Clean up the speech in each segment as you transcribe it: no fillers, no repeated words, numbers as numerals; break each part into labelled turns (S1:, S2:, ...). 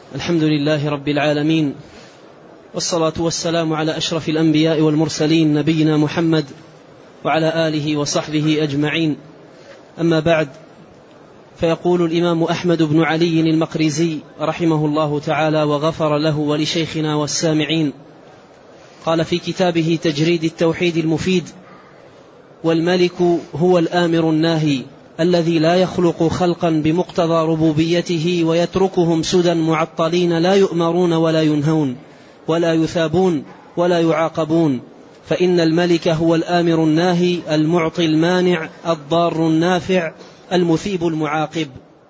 S1: الحمد لله رب العالمين، والصلاة والسلام على أشرف الأنبياء والمرسلين نبينا محمد وعلى آله وصحبه أجمعين. أما بعد، فيقول الإمام أحمد بن علي المقريزي رحمه الله تعالى وغفر له ولشيخنا والسامعين، قال في كتابه تجريد التوحيد المفيد: والملك هو الآمر الناهي الذي لا يخلق خلقا بمقتضى ربوبيته ويتركهم سدى معطلين لا يؤمرون ولا ينهون ولا يثابون ولا يعاقبون، فإن الملك هو الآمر الناهي المعطي المانع الضار النافع المثيب المعاقب.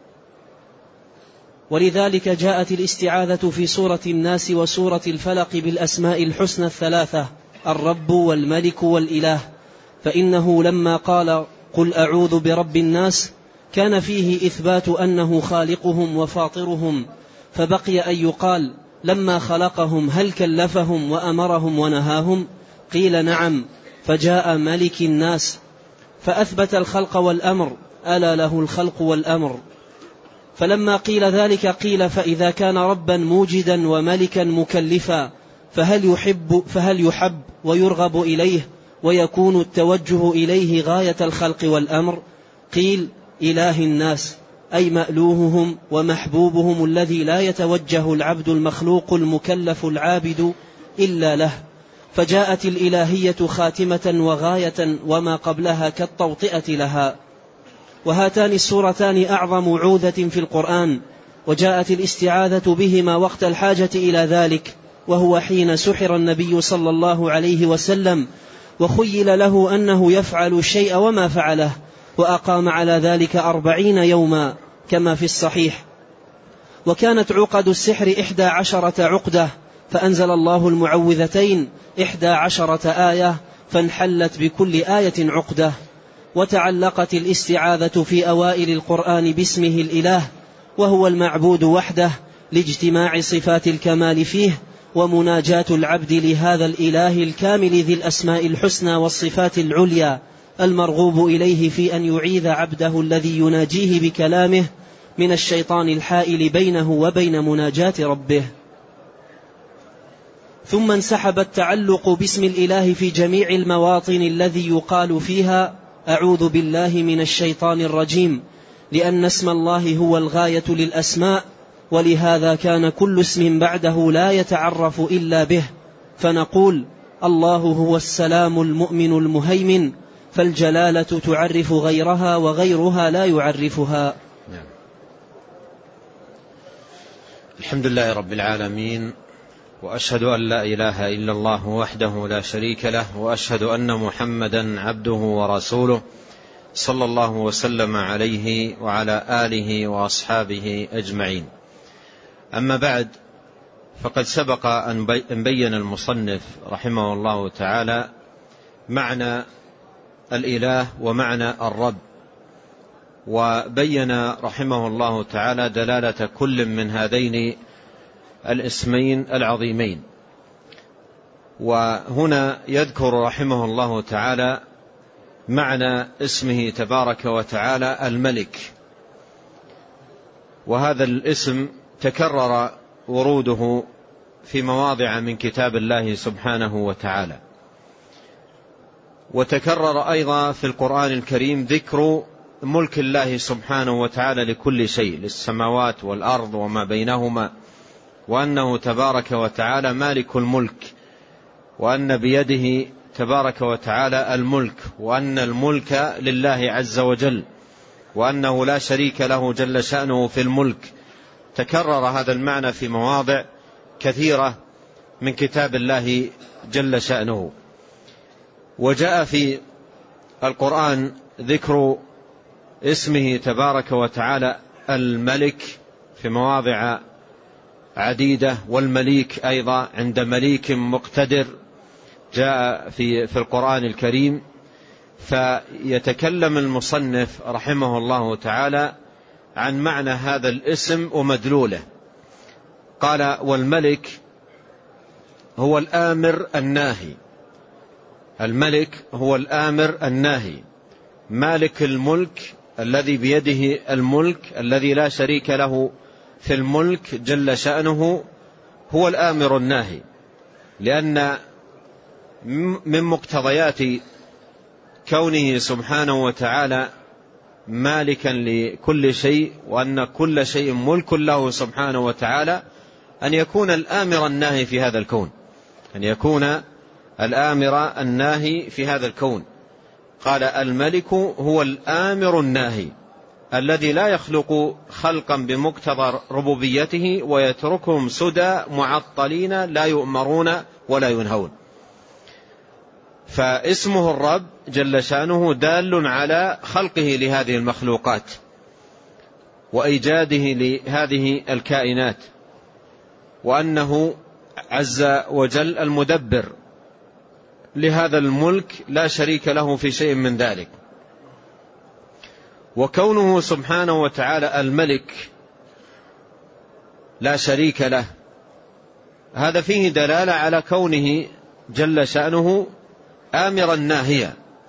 S1: ولذلك جاءت الاستعاذة في سورة الناس وسورة الفلق بالأسماء الحسنى الثلاثة: الرب والملك والإله، فإنه لما قال قل أعوذ برب الناس كان فيه إثبات أنه خالقهم وفاطرهم، فبقي أن يقال لما خلقهم هل كلفهم وأمرهم ونهاهم؟ قيل نعم، فجاء ملك الناس فأثبت الخلق والأمر، ألا له الخلق والأمر. فلما قيل ذلك قيل فإذا كان ربا موجدا وملكا مكلفا فهل يحب ويرغب إليه ويكون التوجه إليه غاية الخلق والأمر؟ قيل إله الناس أي مألوههم ومحبوبهم الذي لا يتوجه العبد المخلوق المكلف العابد إلا له، فجاءت الإلهية خاتمة وغاية وما قبلها كالتوطئة لها. وهاتان السورتان أعظم عوذة في القرآن، وجاءت الاستعاذة بهما وقت الحاجة إلى ذلك، وهو حين سحر النبي صلى الله عليه وسلم وخيل له أنه يفعل الشيء وما فعله، وأقام على ذلك 40 يوما كما في الصحيح. وكانت عقد السحر 11 عقدة، فأنزل الله المعوذتين 11 آية، فانحلت بكل آية عقدة. وتعلقت الاستعاذة في أوائل القرآن باسمه الإله، وهو المعبود وحده لاجتماع صفات الكمال فيه، ومناجاة العبد لهذا الإله الكامل ذي الأسماء الحسنى والصفات العليا المرغوب إليه في أن يعيذ عبده الذي يناجيه بكلامه من الشيطان الحائل بينه وبين مناجاة ربه. ثم انسحب التعلق باسم الإله في جميع المواطن الذي يقال فيها أعوذ بالله من الشيطان الرجيم، لأن اسم الله هو الغاية للأسماء، ولهذا كان كل اسم بعده لا يتعرف إلا به، فنقول الله هو السلام المؤمن المهيمن، فالجلالة تعرف غيرها وغيرها لا يعرفها.
S2: الحمد لله رب العالمين، وأشهد أن لا إله إلا الله وحده لا شريك له، وأشهد أن محمدا عبده ورسوله صلى الله وسلم عليه وعلى آله وأصحابه أجمعين. أما بعد، فقد سبق أن بين المصنف رحمه الله تعالى معنى الإله ومعنى الرب، وبين رحمه الله تعالى دلالة كل من هذين الاسمين العظيمين. وهنا يذكر رحمه الله تعالى معنى اسمه تبارك وتعالى الملك، وهذا الاسم تكرر وروده في مواضع من كتاب الله سبحانه وتعالى، وتكرر أيضا في القرآن الكريم ذكر ملك الله سبحانه وتعالى لكل شيء، للسماوات والأرض وما بينهما، وأنه تبارك وتعالى مالك الملك، وأن بيده تبارك وتعالى الملك، وأن الملك لله عز وجل، وأنه لا شريك له جل شأنه في الملك. تكرر هذا المعنى في مواضع كثيرة من كتاب الله جل شأنه. وجاء في القرآن ذكر اسمه تبارك وتعالى الملك في مواضع عديدة، والمليك أيضا عند مليك مقتدر جاء في القرآن الكريم. فيتكلم المصنف رحمه الله تعالى عن معنى هذا الاسم ومدلوله. قال والملك هو الآمر الناهي، الملك هو الآمر الناهي، مالك الملك الذي بيده الملك، الذي لا شريك له في الملك جل شأنه هو الآمر الناهي، لأن من مقتضيات كونه سبحانه وتعالى مالكا لكل شيء وأن كل شيء ملك له سبحانه وتعالى أن يكون الآمر الناهي في هذا الكون، أن يكون الآمر الناهي في هذا الكون. قال الملك هو الآمر الناهي الذي لا يخلق خلقا بمقتضى ربوبيته ويتركهم سدى معطلين لا يؤمرون ولا ينهون. فاسمه الرب جل شأنه دال على خلقه لهذه المخلوقات وإيجاده لهذه الكائنات، وأنه عز وجل المدبر لهذا الملك لا شريك له في شيء من ذلك. وكونه سبحانه وتعالى الملك لا شريك له هذا فيه دلالة على كونه جل شأنه آمرا ناهيا،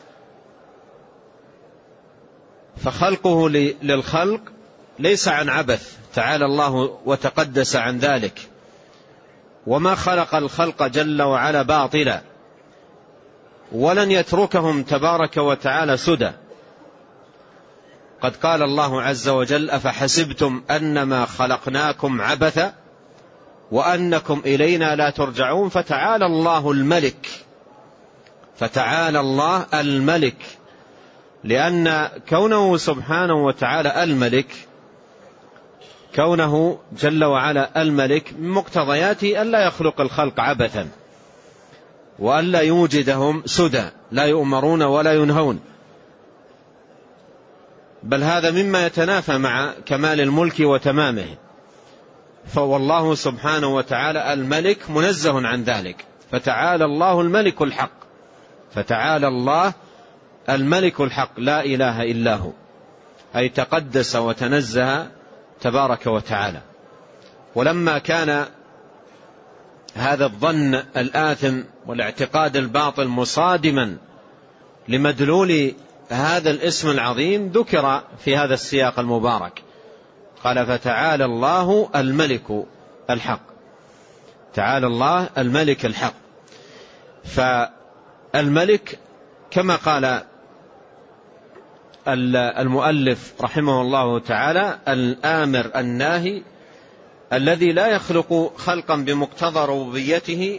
S2: فخلقه للخلق ليس عن عبث تعالى الله وتقدس عن ذلك، وما خلق الخلق جل وعلا باطلا، ولن يتركهم تبارك وتعالى سدى. قد قال الله عز وجل أفحسبتم أنما خلقناكم عبثا وأنكم إلينا لا ترجعون فتعالى الله الملك، فتعالى الله الملك، لأن كونه سبحانه وتعالى الملك، كونه جل وعلا الملك من مقتضياته ألا يخلق الخلق عبثا وألا يوجدهم سدى لا يؤمرون ولا ينهون، بل هذا مما يتنافى مع كمال الملك وتمامه. فوالله سبحانه وتعالى الملك منزه عن ذلك، فتعالى الله الملك الحق، فتعالى الله الملك الحق لا إله إلا هو، أي تقدس وتنزه تبارك وتعالى. ولما كان هذا الظن الآثم والاعتقاد الباطل مصادما لمدلول هذا الاسم العظيم ذكر في هذا السياق المبارك، قال فتعالى الله الملك الحق، تعالى الله الملك الحق. فالملك كما قال المؤلف رحمه الله تعالى الآمر الناهي الذي لا يخلق خلقا بمقتضى ربوبيته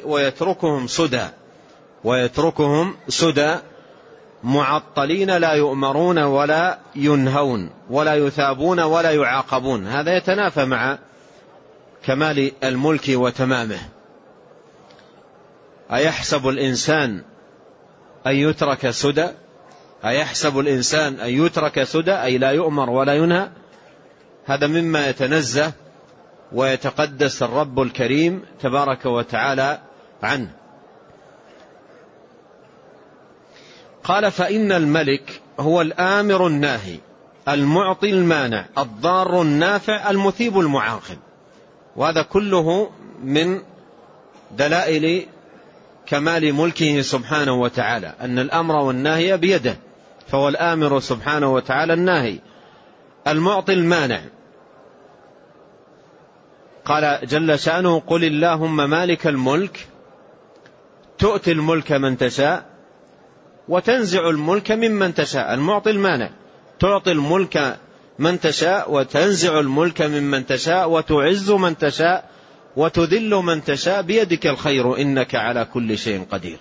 S2: ويتركهم سدى معطلين لا يؤمرون ولا ينهون ولا يثابون ولا يعاقبون. هذا يتنافى مع كمال الملك وتمامه. أيحسب الإنسان أن يترك سدى؟ أيحسب الإنسان أن يترك سدى أي لا يؤمر ولا ينهى؟ هذا مما يتنزه ويتقدس الرب الكريم تبارك وتعالى عنه. قال فإن الملك هو الآمر الناهي المعطي المانع الضار النافع المثيب المعاقب. وهذا كله من دلائل كمال ملكه سبحانه وتعالى، أن الأمر والنهي بيده، فهو الآمر سبحانه وتعالى الناهي المعطي المانع. قال جل شأنه قل اللهم مالك الملك تؤتي الملك من تشاء وتنزع الملك ممن تشاء. المعطي المانع، تعطي الملك من تشاء وتنزع الملك ممن تشاء وتعز من تشاء وتذل من تشاء بيدك الخير إنك على كل شيء قدير.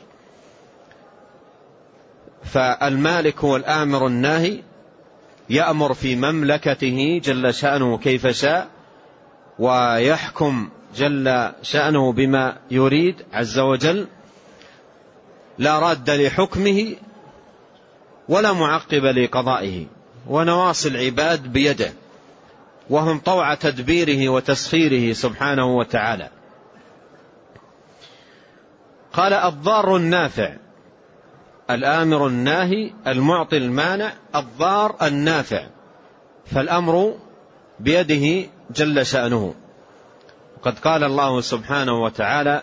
S2: فالمالك هو الآمر الناهي، يأمر في مملكته جل شأنه كيف شاء، ويحكم جل شأنه بما يريد عز وجل، لا راد لحكمه ولا معقب لقضائه، ونواصي العباد بيده، وهم طوع تدبيره وتسخيره سبحانه وتعالى. قال الضار النافع، الآمر الناهي المعطي المانع الضار النافع، فالأمر بيده جل شأنه. وقد قال الله سبحانه وتعالى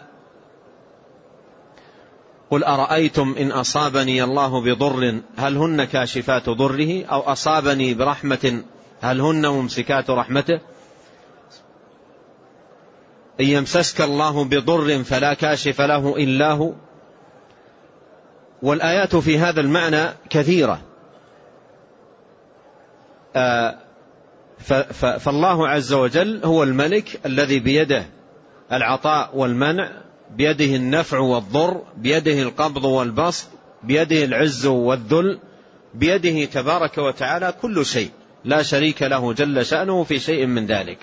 S2: قل أرأيتم إن أصابني الله بضر هل هن كاشفات ضره أو أصابني برحمة هل هن ممسكات رحمته. إن يمسسك الله بضر فلا كاشف له إلا هو. والآيات في هذا المعنى كثيرة. فالله عز وجل هو الملك الذي بيده العطاء والمنع، بيده النفع والضر، بيده القبض والبسط، بيده العز والذل، بيده تبارك وتعالى كل شيء، لا شريك له جل شأنه في شيء من ذلك.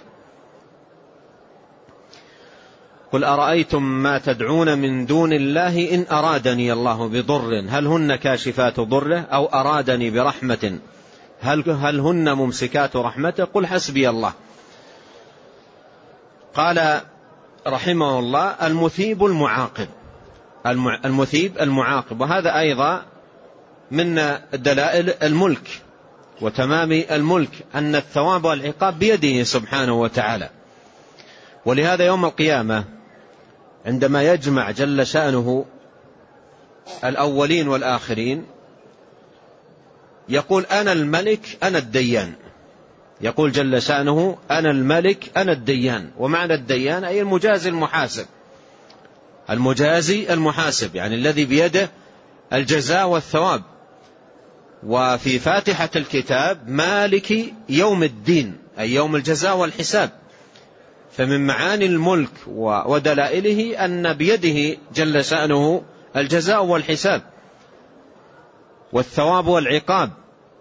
S2: قل أرأيتم ما تدعون من دون الله إن أرادني الله بضر هل هن كاشفات ضره أو أرادني برحمة هل هن ممسكات رحمته قل حسبي الله. قال رحمه الله المثيب المعاقب، المثيب المعاقب، وهذا أيضا من دلائل الملك وتمام الملك أن الثواب والعقاب بيده سبحانه وتعالى. ولهذا يوم القيامة عندما يجمع جل شأنه الأولين والآخرين يقول أنا الملك أنا الديان، يقول جل شأنه أنا الملك أنا الديان. ومعنى الديان أي المجازي المحاسب، المجازي المحاسب يعني الذي بيده الجزاء والثواب. وفي فاتحة الكتاب مالك يوم الدين أي يوم الجزاء والحساب. فمن معاني الملك ودلائله أن بيده جل شأنه الجزاء والحساب والثواب والعقاب.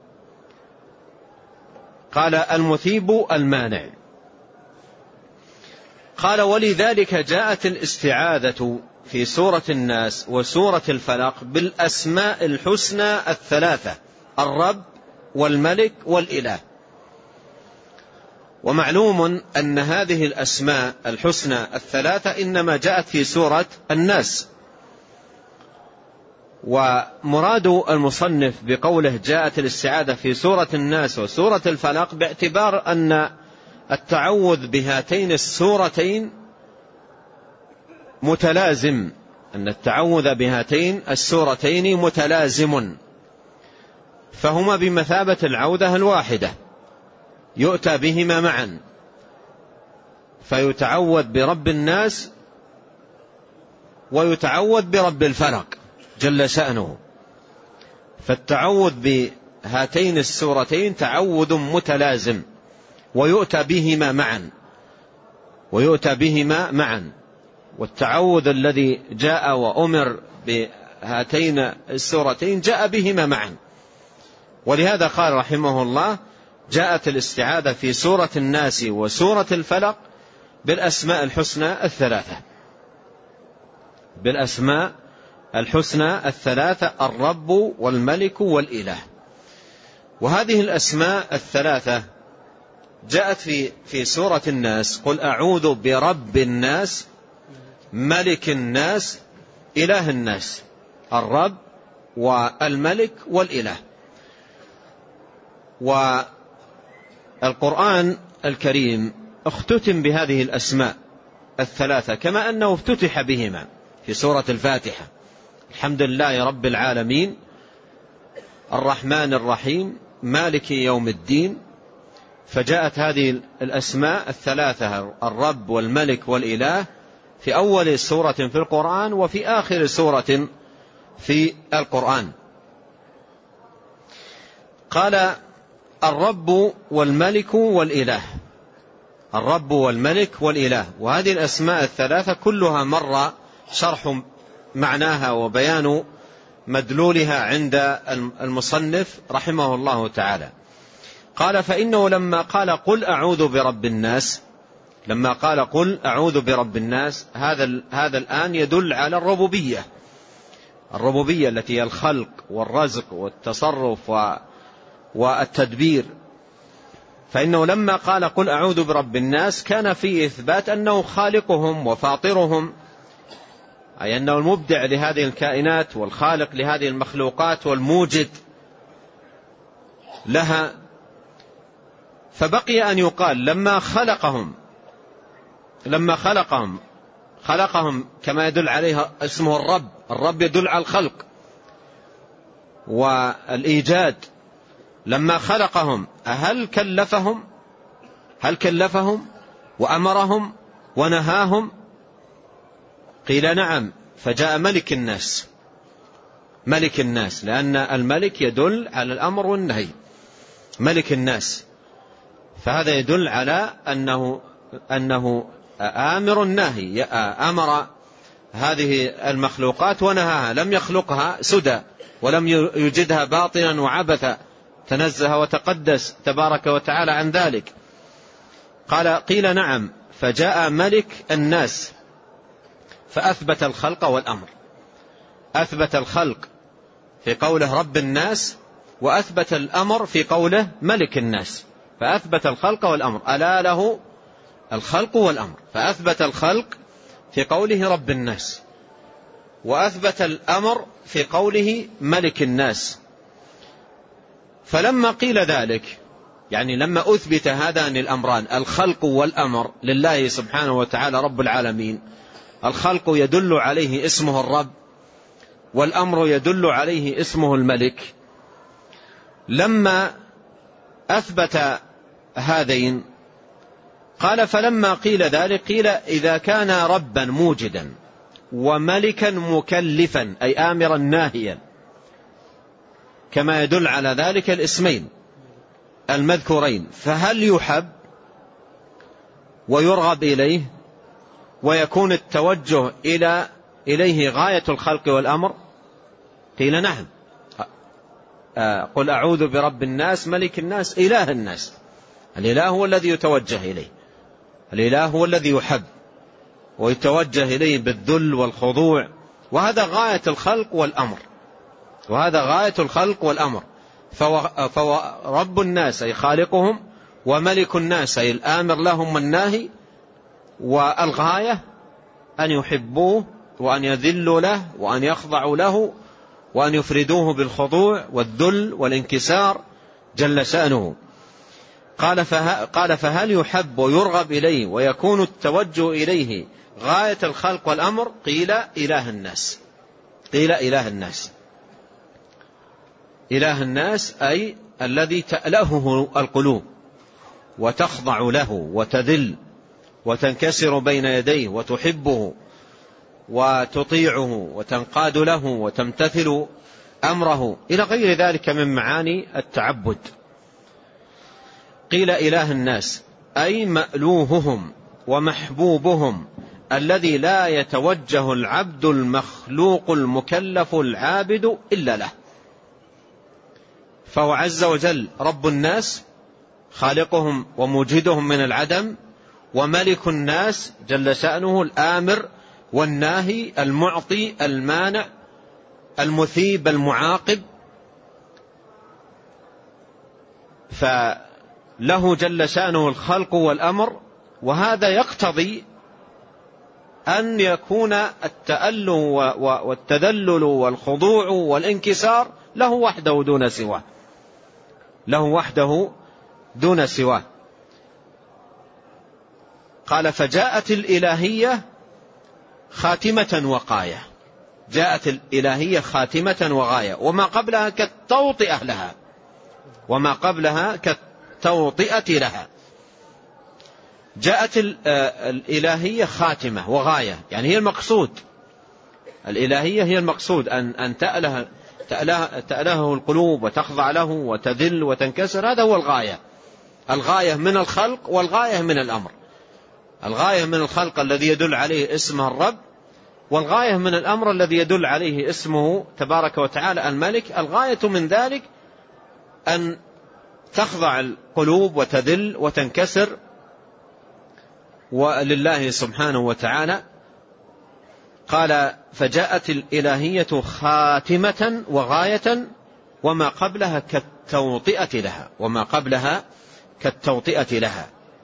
S2: قال المثيب المانع. قال ولذلك جاءت الاستعاذة في سورة الناس وسورة الفلق بالأسماء الحسنى الثلاثة الرب والملك والإله. ومعلوم أن هذه الأسماء الحسنى الثلاثة إنما جاءت في سورة الناس. ومراد المصنف بقوله جاءت الاستعاذة في سورة الناس وسورة الفلق باعتبار أن التعوذ بهاتين السورتين متلازم، أن التعوذ بهاتين السورتين متلازم، فهما بمثابة العوذة الواحدة يؤتى بهما معا، فيتعوذ برب الناس ويتعوذ برب الفلق جل شأنه. فالتعوذ بهاتين السورتين تعوذ متلازم ويؤتى بهما معا والتعوذ الذي جاء وأمر بهاتين السورتين جاء بهما معا. ولهذا قال رحمه الله جاءت الاستعاذة في سورة الناس وسورة الفلق بالأسماء الحسنى الثلاثة، بالأسماء الحسنى الثلاثة الرب والملك والإله. وهذه الأسماء الثلاثة جاءت في سورة الناس قل أعوذ برب الناس ملك الناس إله الناس، الرب والملك والإله. والقرآن الكريم اختتم بهذه الأسماء الثلاثة كما أنه افتتح بهما في سورة الفاتحة الحمد لله رب العالمين الرحمن الرحيم مالك يوم الدين. فجاءت هذه الأسماء الثلاثة الرب والملك والإله في أول سورة في القرآن وفي آخر سورة في القرآن. قال الرب والملك والإله، الرب والملك والإله. وهذه الأسماء الثلاثة كلها مر شرح معناها وبيان مدلولها عند المصنف رحمه الله تعالى. قال فإنه لما قال قل أعوذ برب الناس، لما قال قل أعوذ برب الناس هذا الآن يدل على الربوبية التي هي الخلق والرزق والتصرف والتدبير. فإنه لما قال قل أعوذ برب الناس كان فيه إثبات أنه خالقهم وفاطرهم، أي أنه المبدع لهذه الكائنات والخالق لهذه المخلوقات والموجد لها. فبقي أن يقال لما خلقهم كما يدل عليها اسمه الرب يدل على الخلق والإيجاد. لما خلقهم هل كلفهم وأمرهم ونهاهم؟ قيل نعم. فجاء ملك الناس، ملك الناس، لأن الملك يدل على الأمر والنهي، ملك الناس، فهذا يدل على أنه آمر الناهي، أمر هذه المخلوقات ونهاها، لم يخلقها سدى ولم يجدها باطلا وعبثا، تنزه وتقدس تبارك وتعالى عن ذلك. قيل نعم. فجاء ملك الناس فأثبت الخلق والأمر، أثبت الخلق في قوله رب الناس، وأثبت الأمر في قوله ملك الناس، فأثبت الخلق والأمر، ألا له الخلق والأمر، فأثبت الخلق في قوله رب الناس، وأثبت الأمر في قوله ملك الناس. فلما قيل ذلك، يعني لما أثبت هذان الأمران الخلق والأمر لله سبحانه وتعالى رب العالمين، الخلق يدل عليه اسمه الرب، والأمر يدل عليه اسمه الملك، لما أثبت هذين قال فلما قيل ذلك قيل إذا كان ربا موجدا وملكا مكلفا أي آمرا ناهيا، كما يدل على ذلك الاسمين المذكورين، فهل يحب ويرغب إليه ويكون التوجه إليه غاية الخلق والأمر؟ قيل نعم. قل أعوذ برب الناس ملك الناس إله الناس، الإله هو الذي يتوجه إليه، الإله هو الذي يحب ويتوجه إليه بالذل والخضوع، وهذا غاية الخلق والأمر، وهذا غاية الخلق والأمر. فرب الناس أي خالقهم، وملك الناس أي الآمر لهم والناهي، والغاية أن يحبوه وأن يذلوا له وأن يخضعوا له وأن يفردوه بالخضوع والذل والانكسار جل شأنه. قال فهل يحب ويرغب إليه ويكون التوجه إليه غاية الخلق والأمر؟ قيل إله الناس، قيل إله الناس، إله الناس أي الذي تألهه القلوب وتخضع له وتذل وتنكسر بين يديه وتحبه وتطيعه وتنقاد له وتمتثل أمره إلى غير ذلك من معاني التعبد. قيل إله الناس أي مألوههم ومحبوبهم الذي لا يتوجه العبد المخلوق المكلف العابد إلا له، فهو عز وجل رب الناس خالقهم وموجدهم من العدم، وملك الناس جل شأنه الآمر والناهي المعطي المانع المثيب المعاقب، فله جل شأنه الخلق والأمر. وهذا يقتضي أن يكون التأله والتذلل والخضوع والانكسار له وحده دون سواه، له وحده دون سواه. قال فجاءت الإلهية خاتمة وقاية، جاءت الإلهية خاتمة وغاية، وما قبلها كالتوطئة لها، وما قبلها كالتوطئة لها. جاءت الإلهية خاتمة وغاية، يعني هي المقصود، الإلهية هي المقصود، أن تأله القلوب وتخضع له وتذل وتنكسر، هذا هو الغاية، الغاية من الخلق والغاية من الأمر، الغاية من الخلق الذي يدل عليه اسمه الرب، والغاية من الأمر الذي يدل عليه اسمه تبارك وتعالى الملك. الغاية من ذلك أن تخضع القلوب وتذل وتنكسر ولله سبحانه وتعالى. قال فجاءت الإلهية خاتمة وغاية وما قبلها كالتوطئة لها، وما قبلها كالتوطئة لها.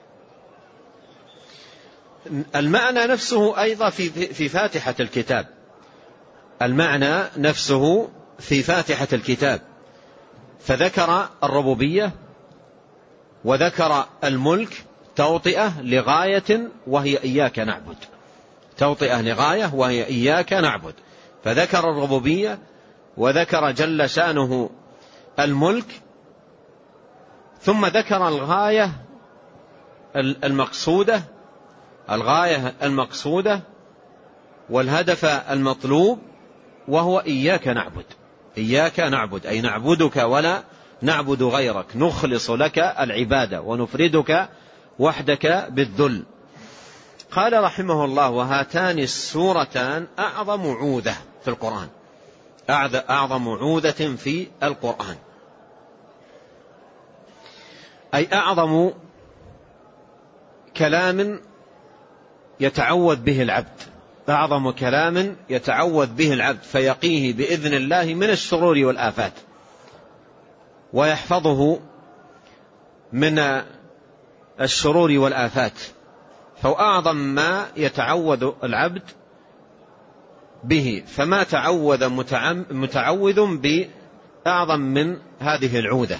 S2: المعنى نفسه أيضا في فاتحة الكتاب، المعنى نفسه في فاتحة الكتاب، فذكر الربوبية وذكر الملك توطئة لغاية وهي إياك نعبد، توطئة لغاية وهي إياك نعبد، فذكر الربوبية وذكر جل شأنه الملك، ثم ذكر الغاية المقصودة الغاية المقصودة والهدف المطلوب، وهو إياك نعبد. إياك نعبد أي نعبدك ولا نعبد غيرك، نخلص لك العبادة ونفردك وحدك بالذل. قال رحمه الله: وهاتان السورتان أعظم عودة في القرآن، أعظم عودة في القرآن، أي أعظم كلام يتعوذ به العبد، أعظم كلام يتعوذ به العبد فيقيه بإذن الله من الشرور والآفات، ويحفظه من الشرور والآفات. فهو أعظم ما يتعوذ العبد به، فما تعوذ متعوذ بأعظم من هذه العودة،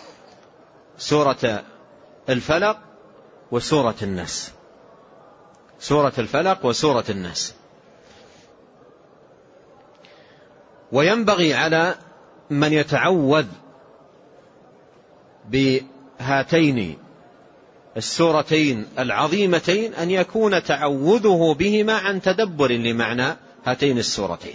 S2: سورة الفلق وسورة الناس. سورة الفلق وسورة الناس. وينبغي على من يتعوذ بهاتين السورتين العظيمتين أن يكون تعوذه بهما عن تدبر لمعنى هاتين السورتين،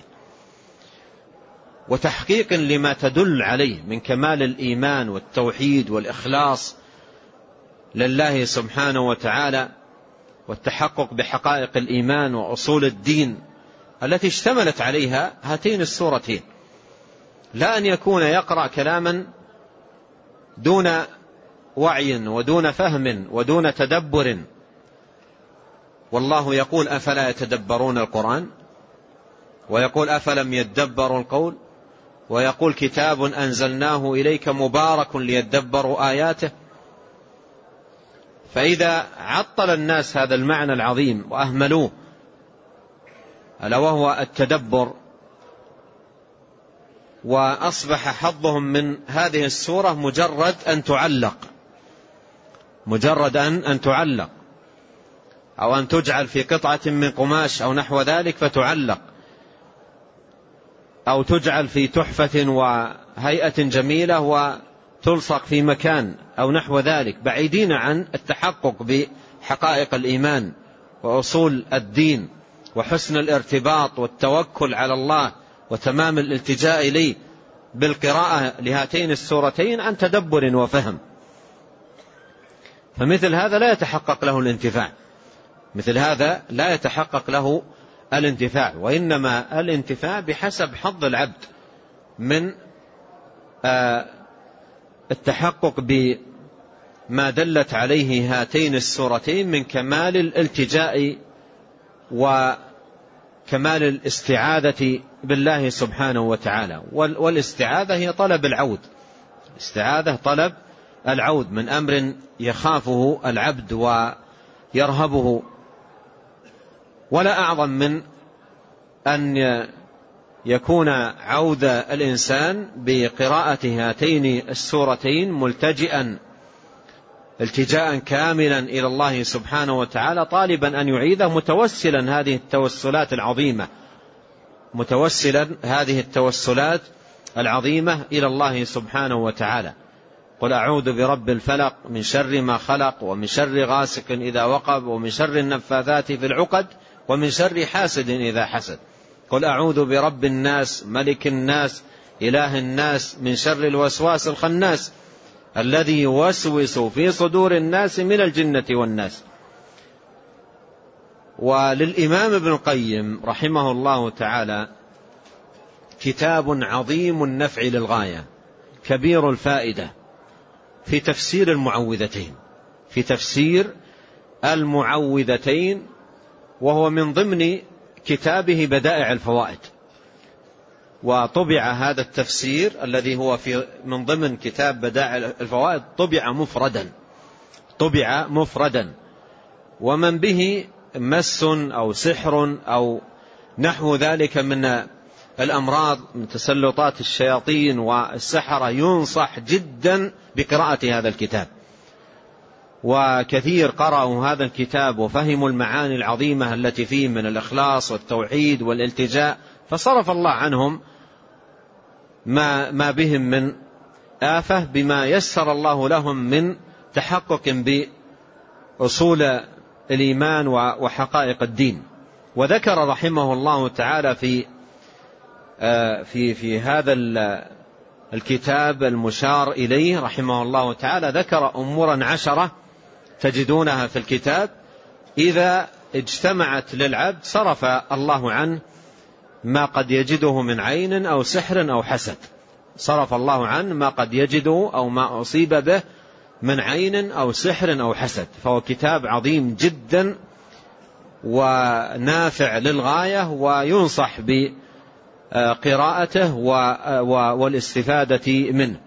S2: وتحقيق لما تدل عليه من كمال الإيمان والتوحيد والإخلاص لله سبحانه وتعالى، والتحقق بحقائق الإيمان وأصول الدين التي اشتملت عليها هاتين السورتين، لا أن يكون يقرأ كلاما دون وعي ودون فهم ودون تدبر. والله يقول: أفلا يتدبرون القرآن؟ ويقول: أفلم يدبروا القول؟ ويقول: كتاب أنزلناه إليك مبارك ليدبروا آياته. فإذا عطل الناس هذا المعنى العظيم وأهملوه، ألا وهو التدبر، وأصبح حظهم من هذه السورة مجرد أن تعلق أو أن تجعل في قطعة من قماش أو نحو ذلك فتعلق، أو تجعل في تحفة وهيئة جميلة وتلصق في مكان أو نحو ذلك، بعيدين عن التحقق بحقائق الإيمان وأصول الدين وحسن الارتباط والتوكل على الله وتمام الالتجاء إليه بالقراءة لهاتين السورتين عن تدبر وفهم. فمثل هذا لا يتحقق له الانتفاع، مثل هذا لا يتحقق له الانتفاع، وإنما الانتفاع بحسب حظ العبد من التحقق بما دلت عليه هاتين السورتين من كمال الالتجاء وكمال الاستعاذة بالله سبحانه وتعالى. والاستعاذة هي طلب العود، استعاذة طلب العود من أمر يخافه العبد ويرهبه. ولا أعظم من أن يكون عود الإنسان بقراءة هاتين السورتين ملتجئا التجاء كاملا إلى الله سبحانه وتعالى، طالبا أن يعيذه، متوسلا هذه التوسلات العظيمة، متوسلا هذه التوسلات العظيمة إلى الله سبحانه وتعالى. قل أعوذ برب الفلق من شر ما خلق، ومن شر غاسق إذا وقب، ومن شر النفاثات في العقد، ومن شر حاسد إذا حسد. قل أعوذ برب الناس ملك الناس إله الناس من شر الوسواس الخناس الذي يوسوس في صدور الناس من الجنة والناس. وللإمام ابن القيم رحمه الله تعالى كتاب عظيم النفع للغاية كبير الفائدة في تفسير المعوذتين، في تفسير المعوذتين، وهو من ضمن كتابه بدائع الفوائد. وطبع هذا التفسير الذي هو من ضمن كتاب بدائع الفوائد طبع مفردا، ومن به مس أو سحر أو نحو ذلك من الأمراض من تسلطات الشياطين والسحرة ينصح جدا بقراءة هذا الكتاب. وكثير قرأوا هذا الكتاب وفهموا المعاني العظيمة التي فيه من الإخلاص والتوحيد والالتجاء، فصرف الله عنهم ما بهم من آفة بما يسر الله لهم من تحقق بأصول الإيمان وحقائق الدين. وذكر رحمه الله تعالى في هذا الكتاب المشار إليه رحمه الله تعالى ذكر أمورا 10 تجدونها في الكتاب إذا اجتمعت للعبد صرف الله عنه ما قد يجده من عين أو سحر أو حسد. صرف الله عنه ما قد يجده أو ما أصيب به من عين أو سحر أو حسد. فهو كتاب عظيم جدا ونافع للغاية، وينصح بقراءته والاستفادة منه.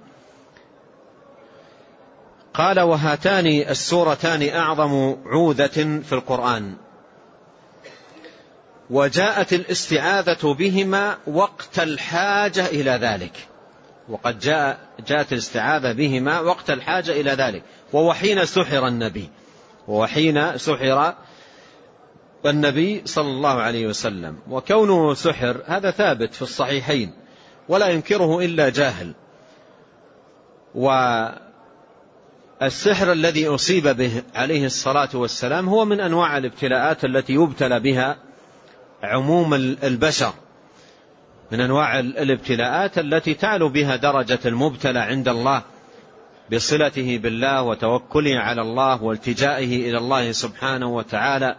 S2: قال: وهاتان السورتان أعظم عوذة في القرآن، وجاءت الاستعاذة بهما وقت الحاجة إلى ذلك. وقد جاءت الاستعاذة بهما وقت الحاجة إلى ذلك، وحين سحر النبي صلى الله عليه وسلم. وكونه سحر هذا ثابت في الصحيحين ولا ينكره إلا جاهل. والسحر الذي أصيب به عليه الصلاة والسلام هو من أنواع الابتلاءات التي يبتلى بها عموم البشر، من أنواع الابتلاءات التي تعلو بها درجة المبتلى عند الله بصلته بالله وتوكله على الله والتجائه إلى الله سبحانه وتعالى.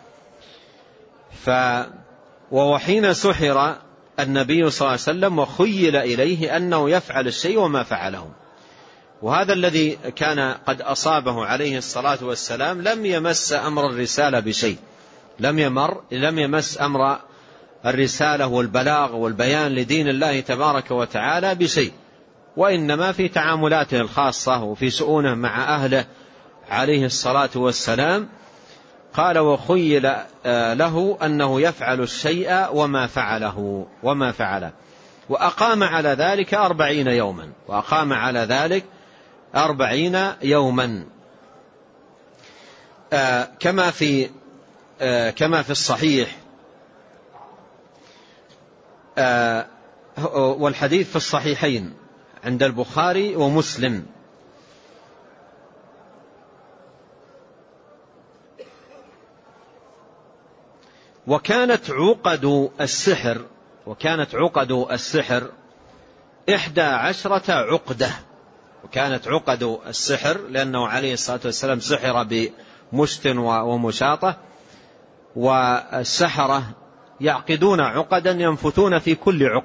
S2: وحين سحر النبي صلى الله عليه وسلم وخيل إليه أنه يفعل الشيء وما فعله. وهذا الذي كان قد أصابه عليه الصلاة والسلام لم يمس أمر الرسالة بشيء، لم يمس أمر الرسالة والبلاغ والبيان لدين الله تبارك وتعالى بشيء، وإنما في تعاملاته الخاصة وفي شؤونه مع أهله عليه الصلاة والسلام. قال: وخيل له أنه يفعل الشيء وما فعله وأقام على ذلك 40 يوما كما في الصحيح. والحديث في الصحيحين عند البخاري ومسلم. وكانت عقد السحر 11 عقدة. وكانت عقد السحر لأنه عليه الصلاة والسلام سحر بمشت ومشاطة، والسحرة يعقدون عقدا ينفثون في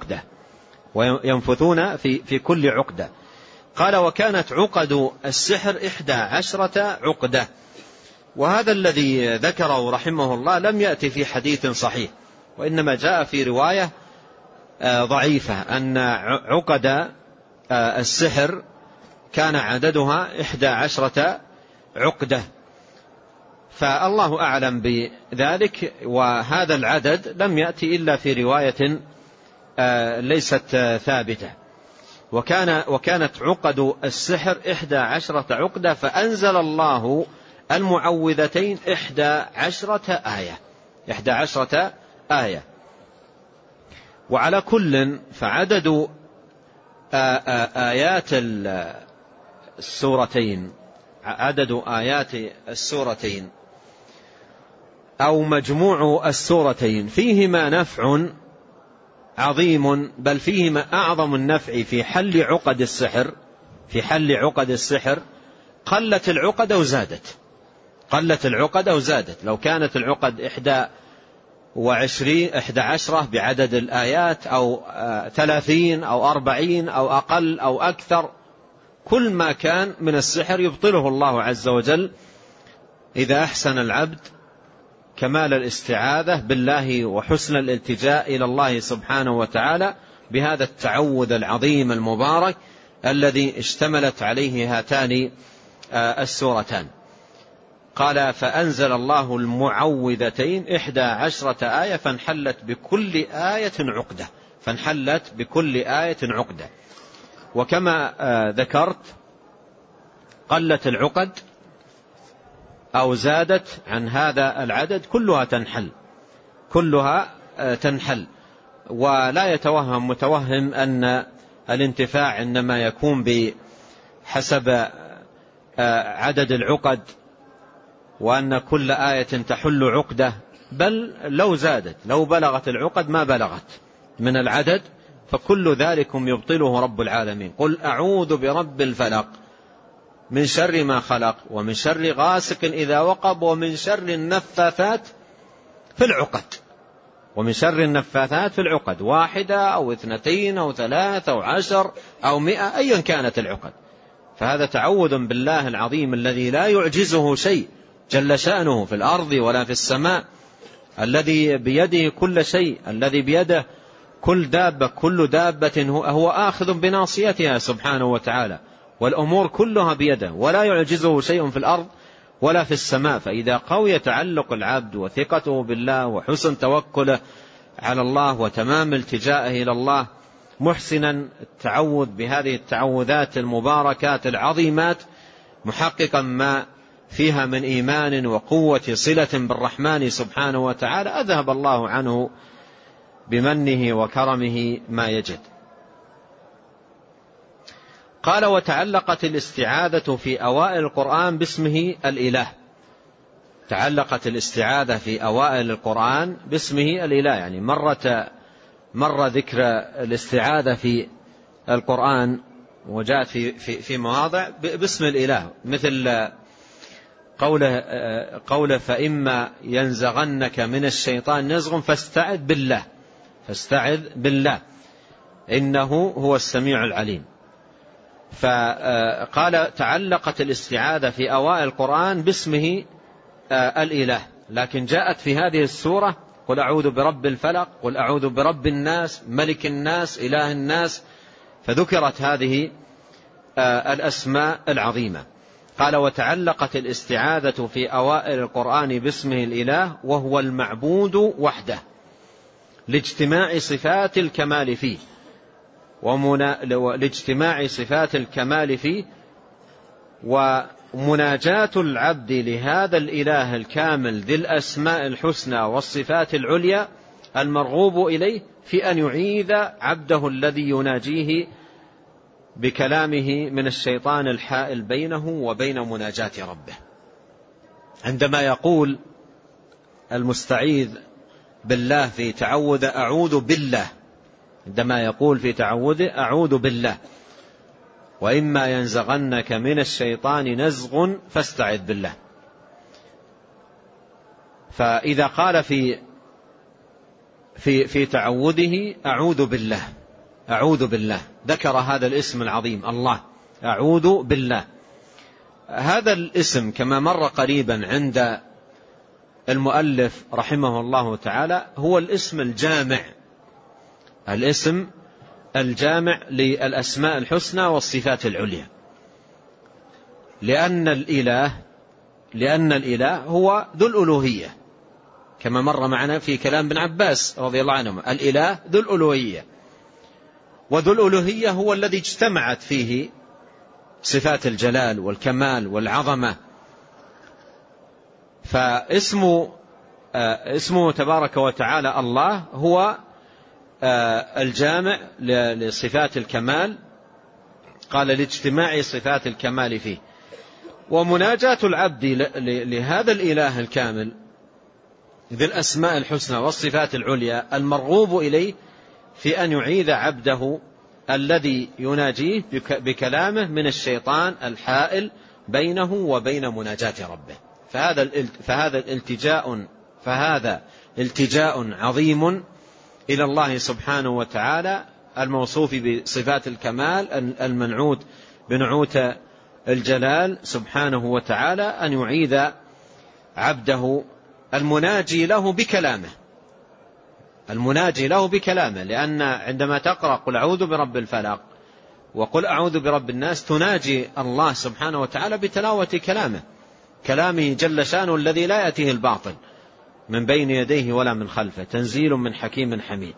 S2: كل عقدة. قال: وكانت عقد السحر 11 عقدة. وهذا الذي ذكره رحمه الله لم يأتي في حديث صحيح، وإنما جاء في رواية ضعيفة أن عقد السحر كان عددها 11 عقدة، فالله أعلم بذلك. وهذا العدد لم يأتي إلا في رواية ليست ثابتة. وكانت عقد السحر 11 عقدة، فأنزل الله المعوذتين 11 آية. وعلى كل فعدد آيات السورتين أو مجموع السورتين فيهما نفع عظيم، بل فيهما أعظم النفع في حل عقد السحر. قلت العقد أو زادت. لو كانت العقد 11 بعدد الآيات أو 30 أو 40 أو أقل أو أكثر، كل ما كان من السحر يبطله الله عز وجل إذا أحسن العبد كمال الاستعاذة بالله وحسن الالتجاء إلى الله سبحانه وتعالى بهذا التعوذ العظيم المبارك الذي اشتملت عليه هاتان السورتان. قال: فأنزل الله المعوذتين 11 آية فانحلت بكل آية عقدة. وكما ذكرت قلت العقد أو زادت عن هذا العدد كلها تنحل. ولا يتوهم متوهم أن الانتفاع إنما يكون بحسب عدد العقد وأن كل آية تحل عقدة، بل لو زادت، لو بلغت العقد ما بلغت من العدد، فكل ذلكم يبطله رب العالمين. قل أعوذ برب الفلق من شر ما خلق ومن شر غاسق إذا وقب ومن شر النفاثات في العقد. ومن شر النفاثات في العقد، 1 أو 2 أو 3 أو 10 أو 100 أيا كانت العقد. فهذا تعوذ بالله العظيم الذي لا يعجزه شيء جل شأنه في الأرض ولا في السماء، الذي بيده كل شيء، الذي بيده كل دابة، كل دابة هو آخذ بناصيتها سبحانه وتعالى، والأمور كلها بيده، ولا يعجزه شيء في الأرض ولا في السماء. فإذا قوي تعلق العبد وثقته بالله وحسن توكله على الله وتمام التجائه إلى الله، محسنا التعوذ بهذه التعوذات المباركات العظيمات، محققا ما فيها من إيمان وقوة صلة بالرحمن سبحانه وتعالى، أذهب الله عنه بمنه وكرمه ما يجد. قال: وتعلقت الاستعاذة في أوائل القرآن باسمه الإله. تعلقت الاستعاذة في أوائل القرآن باسمه الإله، يعني مر ذكر الاستعاذة في القرآن وجاءت في مواضع باسم الإله، مثل قوله فإما ينزغنك من الشيطان نزغ فاستعذ بالله إنه هو السميع العليم. فقال تعلقت الاستعاذة في أوائل القرآن باسمه الإله، لكن جاءت في هذه السورة: قل أعوذ برب الفلق، قل أعوذ برب الناس، ملك الناس، إله الناس، فذكرت هذه الأسماء العظيمة. قال: وتعلقت الاستعاذة في أوائل القرآن باسمه الإله وهو المعبود وحده لاجتماع صفات الكمال فيه، لاجتماع صفات الكمال فيه، ومناجاة العبد لهذا الإله الكامل ذي الأسماء الحسنى والصفات العليا المرغوب إليه في أن يعيذ عبده الذي يناجيه بكلامه من الشيطان الحائل بينه وبين مناجاة ربه. عندما يقول المستعيذ بالله في تعوذ أعوذ بالله، عندما يقول في تعوذ أعوذ بالله وإما ينزغنك من الشيطان نزغ فاستعذ بالله، فإذا قال في تعوذه أعوذ بالله ذكر هذا الاسم العظيم الله، أعوذ بالله. هذا الاسم كما مر قريبا عند المؤلف رحمه الله تعالى هو الاسم الجامع، الاسم الجامع للأسماء الحسنى والصفات العليا، لأن الإله هو ذو الألوهية، كما مر معنا في كلام ابن عباس رضي الله عنهما: الإله ذو الألوهية، وذو الألوهية هو الذي اجتمعت فيه صفات الجلال والكمال والعظمة. فاسمه تبارك وتعالى الله هو الجامع لصفات الكمال، قال لاجتماع صفات الكمال فيه. ومناجاة العبد لهذا الإله الكامل ذي الأسماء الحسنى والصفات العليا المرغوب إليه في أن يعيذ عبده الذي يناجيه بكلامه من الشيطان الحائل بينه وبين مناجاة ربه. فهذا التجاء عظيم إلى الله سبحانه وتعالى الموصوف بصفات الكمال المنعوت بنعوت الجلال سبحانه وتعالى، أن يعيذ عبده المناجي له بكلامه، لأن عندما تقرأ قل أعوذ برب الفلق وقل أعوذ برب الناس تناجي الله سبحانه وتعالى بتلاوة كلامه جل شانه الذي لا يأتيه الباطل من بين يديه ولا من خلفه، تنزيل من حكيم حميد.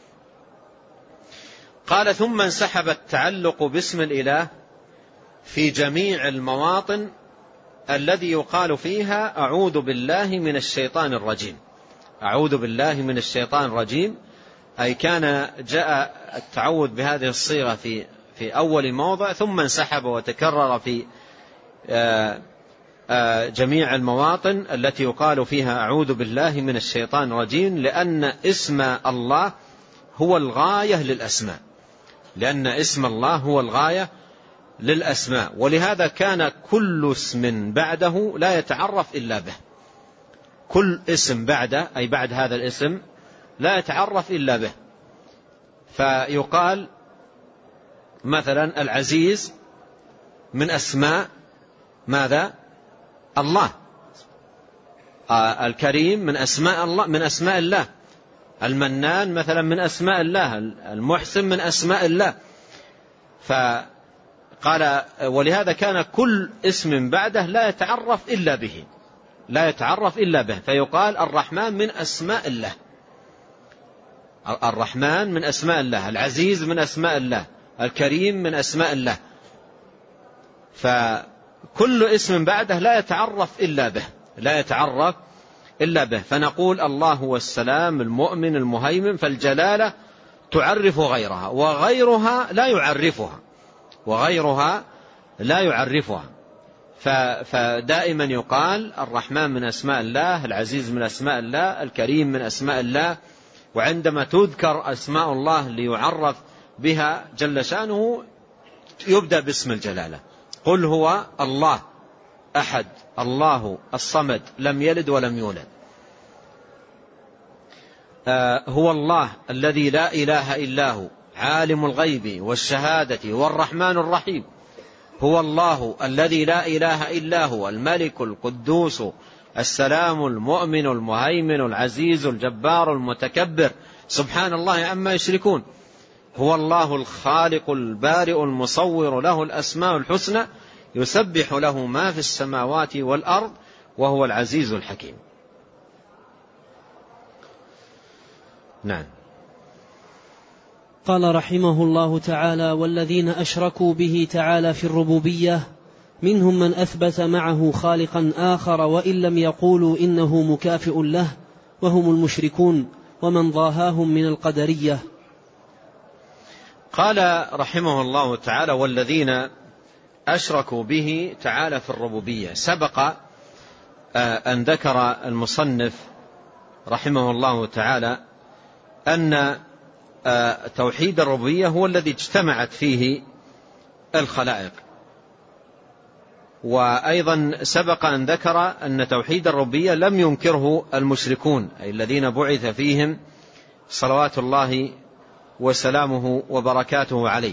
S2: قال: ثم انسحب التعلق باسم الإله في جميع المواطن الذي يقال فيها أعوذ بالله من الشيطان الرجيم. أعوذ بالله من الشيطان الرجيم، أي كان جاء التعوذ بهذه الصيغة في أول موضع، ثم انسحب وتكرر جميع المواطن التي يقال فيها أعوذ بالله من الشيطان الرجيم، لأن اسم الله هو الغاية للأسماء، لأن اسم الله هو الغاية للأسماء، ولهذا كان كل اسم بعده لا يتعرف إلا به. كل اسم بعده أي بعد هذا الاسم لا يتعرف إلا به. فيقال مثلا العزيز من أسماء ماذا؟ الله. الكريم من أسماء الله، من أسماء الله. المنان مثلا من أسماء الله. المحسن من أسماء الله. فقال ولهذا كان كل اسم بعده لا يتعرف إلا به، لا يتعرف إلا به. فيقال الرحمن من أسماء الله، الرحمن من أسماء الله، العزيز من أسماء الله، الكريم من أسماء الله. فكل اسم بعده لا يتعرف إلا به، لا يتعرف إلا به. فنقول الله هو السلام المؤمن المهيمن، فالجلالة تعرف غيرها وغيرها لا يعرفها، وغيرها لا يعرفها. فدائما يقال الرحمن من أسماء الله، العزيز من أسماء الله، الكريم من أسماء الله. وعندما تذكر أسماء الله ليعرف بها جل شأنه يبدأ باسم الجلالة. قل هو الله أحد الله الصمد لم يلد ولم يولد. هو الله الذي لا إله إلا هو عالم الغيب والشهادة والرحمن الرحيم. هو الله الذي لا إله إلا هو الملك القدوس السلام المؤمن المهيمن العزيز الجبار المتكبر سبحان الله عما يشركون. هو الله الخالق البارئ المصور له الأسماء الحسنى يسبح له ما في السماوات والأرض وهو العزيز الحكيم. نعم.
S1: قال رحمه الله تعالى: والذين أشركوا به تعالى في الربوبية منهم من أثبت معه خالقا آخر وإن لم يقولوا إنه مكافئ له وهم المشركون ومن ضاهاهم من القدرية.
S2: قال رحمه الله تعالى: والذين أشركوا به تعالى في الربوبية. سبق أن ذكر المصنف رحمه الله تعالى أن توحيد الربوبية هو الذي اجتمعت فيه الخلائق، وأيضا سبق أن ذكر أن توحيد الربوبية لم ينكره المشركون أي الذين بعث فيهم صلوات الله وسلامه وبركاته عليه.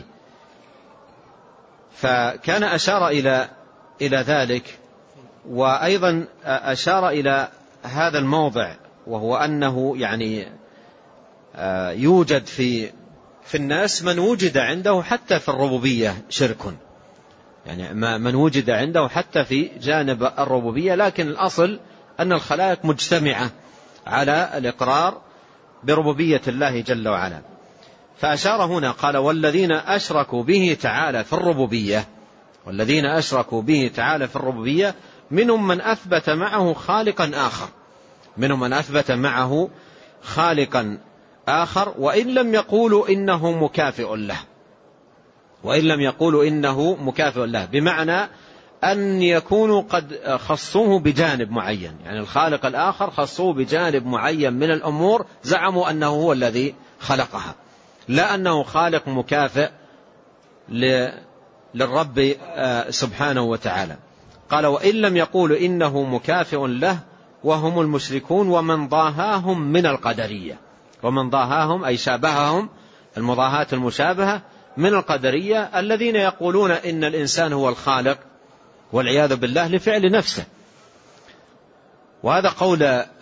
S2: فكان أشار إلى ذلك، وأيضا أشار إلى هذا الموضع، وهو أنه يعني يوجد في الناس من وجد عنده حتى في الربوبية شرك، يعني من وجد عنده حتى في جانب الربوبية، لكن الأصل أن الخلائق مجتمعة على الإقرار بربوبية الله جل وعلا. فأشار هنا قال: والذين أشركوا به تعالى في الربوبية، والذين أشركوا به تعالى في الربوبية منهم من أثبت معه خالقا آخر، منهم من أثبت معه خالقا آخر وإن لم يقولوا إنه مكافئ له، وإن لم يقولوا إنه مكافئ له، بمعنى أن يكونوا قد خصوه بجانب معين، يعني الخالق الآخر خصوه بجانب معين من الأمور، زعموا أنه هو الذي خلقها، لا أنه خالق مكافئ للرب سبحانه وتعالى. قال: وإن لم يقولوا إنه مكافئ له وهم المشركون ومن ضاهاهم من القدرية. ومن ضاهاهم أي شابههم، المضاهاة المشابهة من القدرية الذين يقولون إن الإنسان هو الخالق والعياذ بالله لفعل نفسه. وهذا قول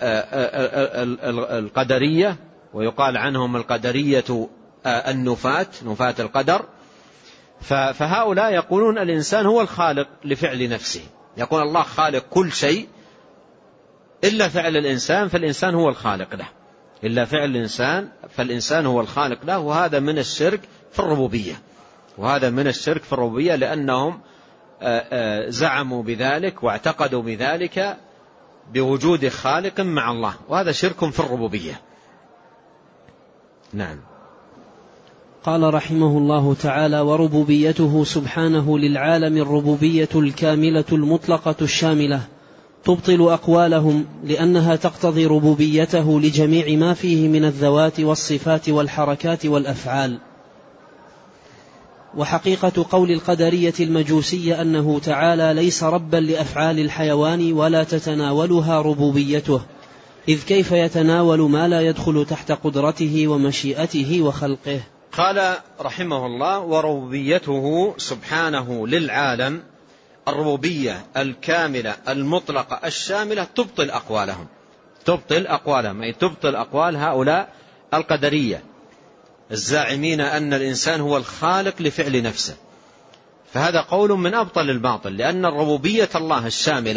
S2: القدرية، ويقال عنهم القدرية النفاة، نفاة القدر. فهؤلاء يقولون الإنسان هو الخالق لفعل نفسه، يقول الله خالق كل شيء إلا فعل الإنسان، فالإنسان هو الخالق له، إلا فعل الإنسان فالإنسان هو الخالق له. وهذا من الشرك في الربوبية، وهذا من الشرك في الربوبية، لأنهم زعموا بذلك واعتقدوا بذلك بوجود خالق مع الله، وهذا شرك في الربوبية. نعم.
S1: قال رحمه الله تعالى: وربوبيته سبحانه للعالم الربوبية الكاملة المطلقة الشاملة تبطل أقوالهم، لأنها تقتضي ربوبيته لجميع ما فيه من الذوات والصفات والحركات والأفعال. وحقيقة قول القدرية المجوسية أنه تعالى ليس ربا لأفعال الحيوان ولا تتناولها ربوبيته، إذ كيف يتناول ما لا يدخل تحت قدرته ومشيئته وخلقه.
S2: قال رحمه الله: وربوبيته سبحانه للعالم الربوبية الكاملة المطلقة الشاملة تبطل أقوالهم، أي تبطل أقوال هؤلاء القدرية الزاعمين أن الإنسان هو الخالق لفعل نفسه. فهذا قول من أبطل الباطل، لأن ربوبية الله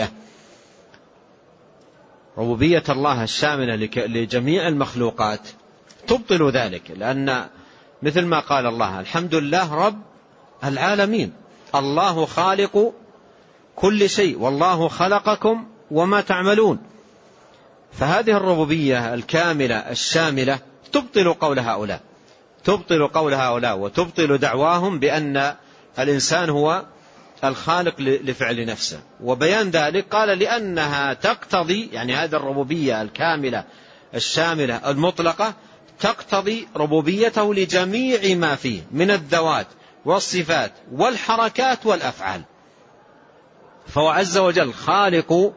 S2: الشاملة لجميع المخلوقات تبطل ذلك، لأن مثل ما قال الله: الحمد لله رب العالمين، الله خالق كل شيء، والله خلقكم وما تعملون. فهذه الربوبية الكاملة الشاملة تبطل قول هؤلاء وتبطل دعواهم بأن الإنسان هو الخالق لفعل نفسه. وبيان ذلك قال: لأنها تقتضي، يعني هذه الربوبية الكاملة الشاملة المطلقة تقتضي ربوبيته لجميع ما فيه من الذوات والصفات والحركات والأفعال. فهو عز وجل خالق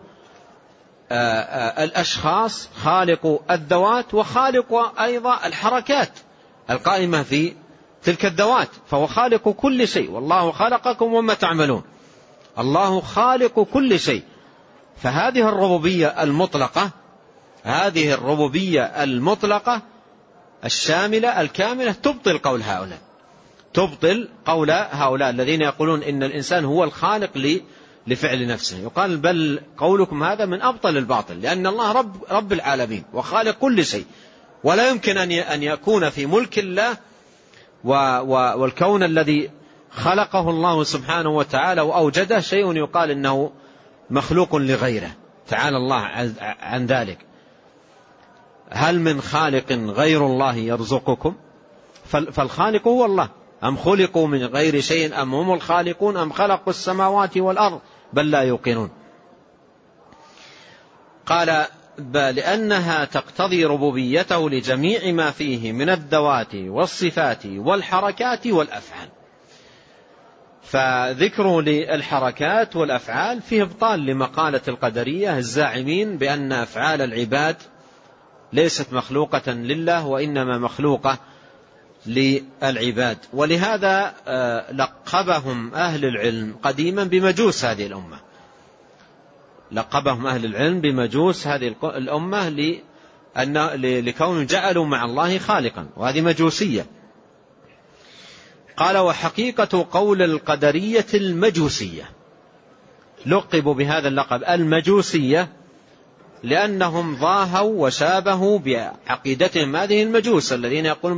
S2: الأشخاص، خالق الذوات، وخالق أيضا الحركات القائمة في تلك الذوات، فهو خالق كل شيء. والله خلقكم وما تعملون، الله خالق كل شيء. فهذه الربوبية المطلقة الشاملة الكاملة تبطل قول هؤلاء الذين يقولون إن الإنسان هو الخالق لفعل نفسه. يقال: بل قولكم هذا من أبطل الباطل، لأن الله رب العالمين وخالق كل شيء، ولا يمكن أن يكون في ملك الله والكون الذي خلقه الله سبحانه وتعالى وأوجده شيء يقال إنه مخلوق لغيره. تعالى الله عن ذلك. هل من خالق غير الله يرزقكم؟ فالخالق هو الله. أم خلقوا من غير شيء أم هم الخالقون أم خلقوا السماوات والأرض بل لا يوقنون. قال: لأنها تقتضي ربوبيته لجميع ما فيه من الذوات والصفات والحركات والأفعال. فذكر للحركات والأفعال فيه ابطال لمقالة القدرية الزاعمين بأن أفعال العباد ليست مخلوقة لله وإنما مخلوقة للعباد. ولهذا لقبهم أهل العلم قديما بمجوس هذه الأمة، لكون جعلوا مع الله خالقا، وهذه مجوسية. قال: وحقيقة قول القدرية المجوسية، لقبوا بهذا اللقب المجوسية لأنهم ضاهوا وشابهوا بعقيدتهم هذه المجوس الذين يقولون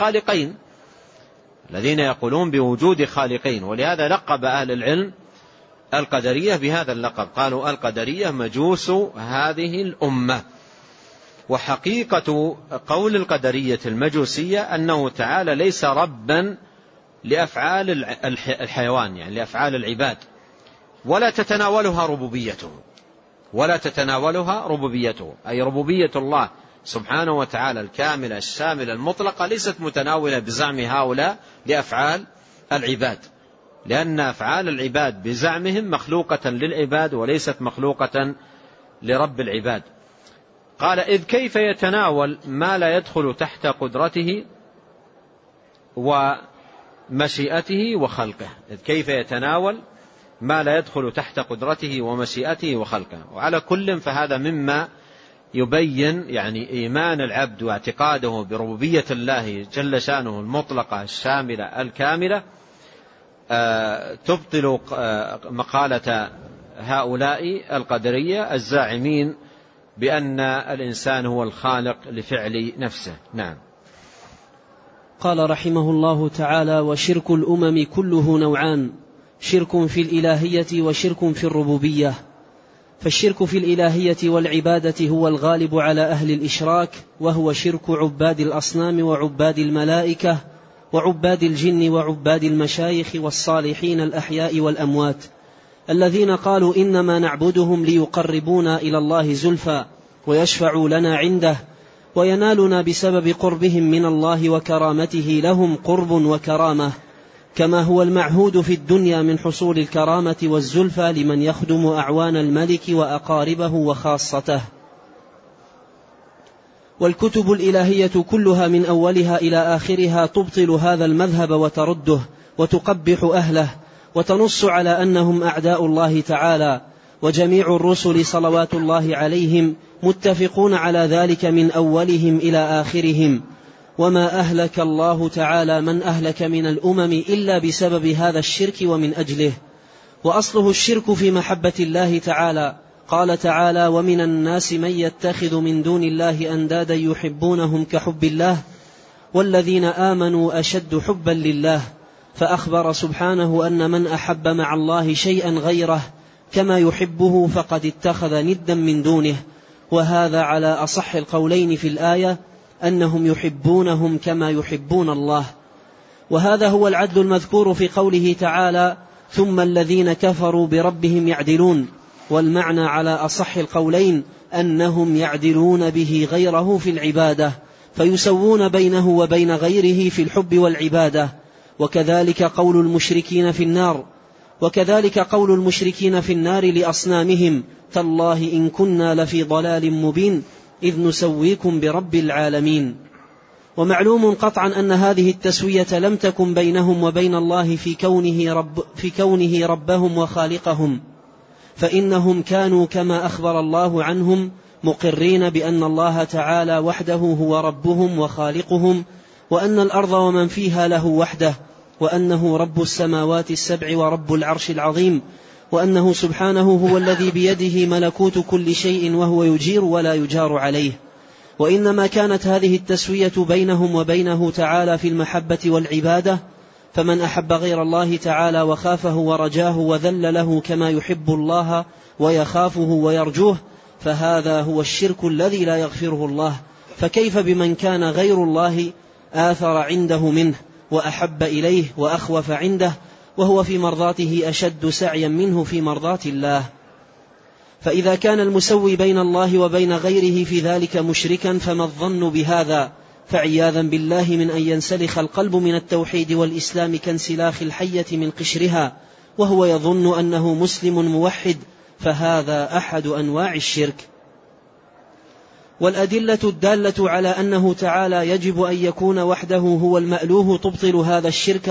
S2: بوجود خالقين. ولهذا لقب أهل العلم القدرية بهذا اللقب، قالوا: القدرية مجوس هذه الأمة. وحقيقة قول القدرية المجوسية أنه تعالى ليس ربا لأفعال الحيوان، يعني لأفعال العباد، ولا تتناولها ربوبيته، أي ربوبية الله سبحانه وتعالى الكاملة الشاملة المطلقة ليست متناولة بزعم هؤلاء لأفعال العباد، لأن أفعال العباد بزعمهم مخلوقة للعباد وليست مخلوقة لرب العباد. قال: إذ كيف يتناول ما لا يدخل تحت قدرته ومشيئته وخلقه. كيف يتناول ما لا يدخل تحت قدرته ومشيئته وخلقه. وعلى كل فهذا مما يبين يعني إيمان العبد واعتقاده بربوبية الله جل شانه المطلقة الشاملة الكاملة تبطل مقالة هؤلاء القدرية الزاعمين بأن الإنسان هو الخالق لفعل نفسه. نعم.
S1: قال رحمه الله تعالى: وشرك الأمم كله نوعان، شرك في الإلهية وشرك في الربوبية. فالشرك في الإلهية والعبادة هو الغالب على أهل الإشراك، وهو شرك عباد الأصنام وعباد الملائكة وعباد الجن وعباد المشايخ والصالحين الأحياء والأموات الذين قالوا إنما نعبدهم ليقربونا إلى الله زلفى ويشفعوا لنا عنده وينالنا بسبب قربهم من الله وكرامته لهم قرب وكرامة، كما هو المعهود في الدنيا من حصول الكرامة والزلفى لمن يخدم أعوان الملك وأقاربه وخاصته. والكتب الإلهية كلها من أولها إلى آخرها تبطل هذا المذهب وترده وتقبح أهله وتنص على أنهم أعداء الله تعالى، وجميع الرسل صلوات الله عليهم متفقون على ذلك من أولهم إلى آخرهم. وما أهلك الله تعالى من أهلك من الأمم إلا بسبب هذا الشرك ومن أجله. وأصله الشرك في محبة الله تعالى. قال تعالى: ومن الناس من يتخذ من دون الله أندادا يحبونهم كحب الله والذين آمنوا أشد حبا لله. فأخبر سبحانه أن من أحب مع الله شيئا غيره كما يحبه فقد اتخذ ندا من دونه، وهذا على أصح القولين في الآية أنهم يحبونهم كما يحبون الله. وهذا هو العدل المذكور في قوله تعالى: ثم الذين كفروا بربهم يعدلون. والمعنى على أصح القولين أنهم يعدلون به غيره في العبادة، فيسوون بينه وبين غيره في الحب والعبادة. وكذلك قول المشركين في النار لأصنامهم: تالله إن كنا لفي ضلال مبين إذ نسويكم برب العالمين. ومعلوم قطعا أن هذه التسوية لم تكن بينهم وبين الله في كونه ربهم وخالقهم، فإنهم كانوا كما أخبر الله عنهم مقرين بأن الله تعالى وحده هو ربهم وخالقهم، وأن الأرض ومن فيها له وحده، وأنه رب السماوات السبع ورب العرش العظيم، وأنه سبحانه هو الذي بيده ملكوت كل شيء وهو يجير ولا يجار عليه. وإنما كانت هذه التسوية بينهم وبينه تعالى في المحبة والعبادة، فمن أحب غير الله تعالى وخافه ورجاه وذل له كما يحب الله ويخافه ويرجوه فهذا هو الشرك الذي لا يغفره الله. فكيف بمن كان غير الله آثر عنده منه وأحب إليه وأخوف عنده وهو في مرضاته أشد سعيا منه في مرضات الله؟ فإذا كان المسوي بين الله وبين غيره في ذلك مشركا فما الظن بهذا؟ فعياذا بالله من أن ينسلخ القلب من التوحيد والإسلام كانسلاخ الحية من قشرها وهو يظن أنه مسلم موحد، فهذا أحد أنواع الشرك. والأدلة الدالة على أنه تعالى يجب أن يكون وحده هو المألوه تبطل هذا الشرك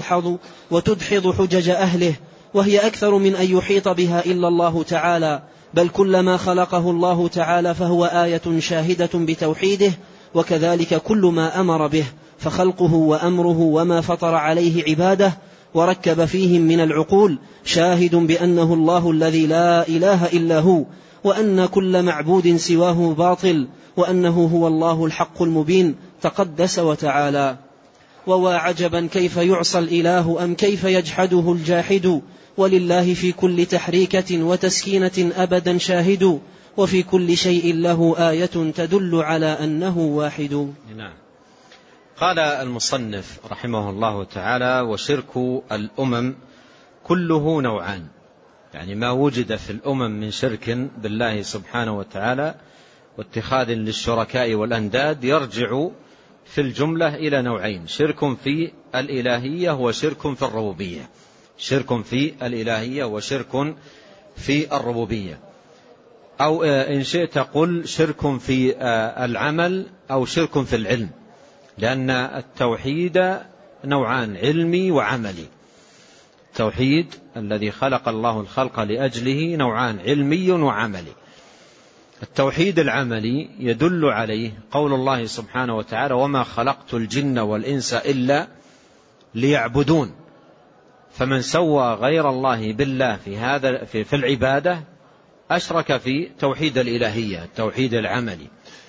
S1: وتدحض حجج أهله، وهي أكثر من أن يحيط بها إلا الله تعالى، بل كلما خلقه الله تعالى فهو آية شاهدة بتوحيده، وكذلك كل ما أمر به، فخلقه وأمره وما فطر عليه عباده وركب فيهم من العقول شاهد بأنه الله الذي لا إله إلا هو، وأن كل معبود سواه باطل، وأنه هو الله الحق المبين تقدس وتعالى. وعجبا كيف يعصى الإله أم كيف يجحده الجاحد، ولله في كل تحريكة وتسكينة أبدا شاهد، وفي كل شيء له آية تدل على أنه واحد.
S2: نعم. قال المصنف رحمه الله تعالى: وشرك الأمم كله نوعان، يعني ما وجد في الأمم من شرك بالله سبحانه وتعالى واتخاذ للشركاء والأنداد يرجع في الجملة إلى نوعين: شرك في الإلهية وشرك في الربوبية. شرك في الإلهية وشرك في الربوبية، أو إن شئت قل شرك في العمل أو شرك في العلم، لأن التوحيد نوعان: علمي وعملي. التوحيد الذي خلق الله الخلق لأجله نوعان: علمي وعملي. التوحيد العملي يدل عليه قول الله سبحانه وتعالى: وما خلقت الجن والإنس إلا ليعبدون. فمن سوى غير الله بالله في العبادة أشرك في توحيد الإلهية، التوحيد العملي.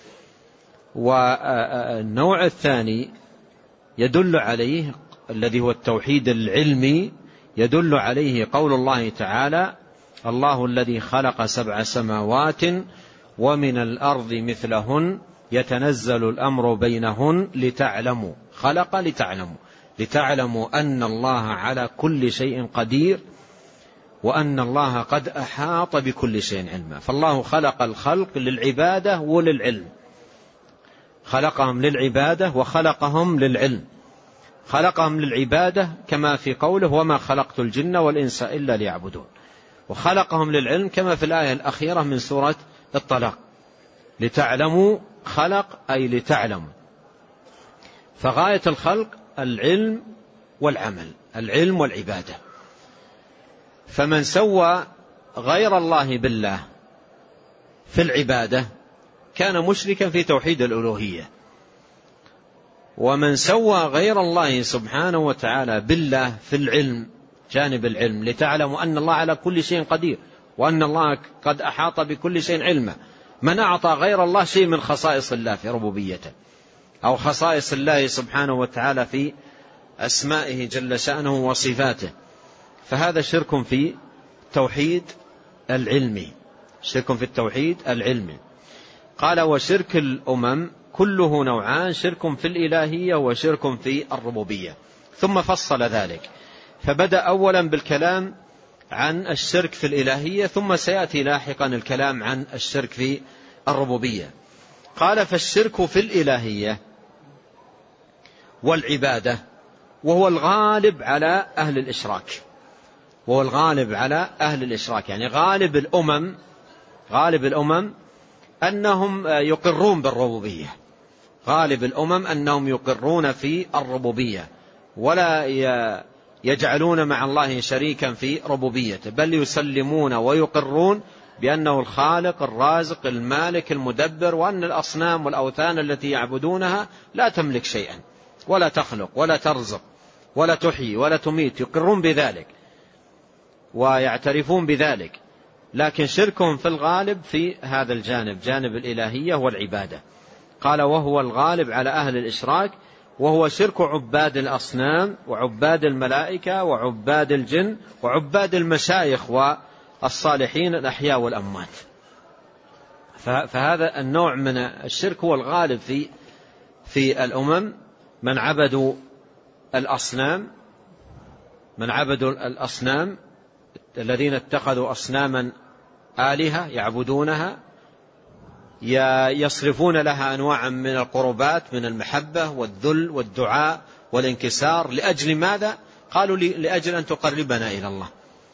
S2: والنوع الثاني يدل عليه الذي هو التوحيد العلمي، يدل عليه قول الله تعالى: الله الذي خلق 7 سماوات ومن الأرض مثلهن يتنزل الأمر بينهن لتعلموا. خلق لتعلموا، لتعلموا أن الله على كل شيء قدير وأن الله قد أحاط بكل شيء علما. فالله خلق الخلق للعبادة وللعلم، خلقهم للعبادة وخلقهم للعلم. خلقهم للعبادة كما في قوله وما خلقت الجن والإنس إلا ليعبدون، وخلقهم للعلم كما في الآية الأخيرة من سورة الطلاق، لتعلموا خلق أي لتعلموا. فغاية الخلق العلم والعمل، العلم والعبادة. فمن سوى غير الله بالله في العبادة كان مشركا في توحيد الألوهية، ومن سوى غير الله سبحانه وتعالى بالله في العلم جانب العلم لتعلموا أن الله على كل شيء قدير وأن الله قد أحاط بكل شيء علما. من أعطى غير الله شيء من خصائص الله في ربوبيته أو خصائص الله سبحانه وتعالى في أسمائه جل شأنه وصفاته، فهذا شرك في توحيد العلمي، شرك في التوحيد العلمي. قال وشرك الأمم كله نوعان، شرك في الإلهية وشرك في الربوبية، ثم فصل ذلك. فبدأ أولا بالكلام عن الشرك في الإلهية، ثم سيأتي لاحقا الكلام عن الشرك في الربوبية. قال فالشرك في الإلهية والعبادة وهو الغالب على أهل الإشراك، وهو الغالب على أهل الإشراك، يعني غالب الأمم أنهم يقرون بالربوبية، غالب الأمم أنهم يقرون في الربوبية ولا يجعلون مع الله شريكا في ربوبيته، بل يسلمون ويقرون بأنه الخالق الرازق المالك المدبر، وأن الأصنام والأوثان التي يعبدونها لا تملك شيئا ولا تخلق ولا ترزق ولا تحيي ولا تميت، يقرون بذلك ويعترفون بذلك. لكن شركهم في الغالب في هذا الجانب، جانب الإلهية والعبادة. قال وهو الغالب على أهل الإشراك، وهو شرك عباد الأصنام وعباد الملائكة وعباد الجن وعباد المشايخ والصالحين الأحياء والأموات. فهذا النوع من الشرك هو الغالب في الأمم، من عبدوا الأصنام الذين اتخذوا أصناما آلهة يعبدونها، يصرفون لها أنواعا من القربات من المحبة والذل والدعاء والانكسار. لأجل ماذا؟ قالوا لأجل أن تقربنا إلى الله.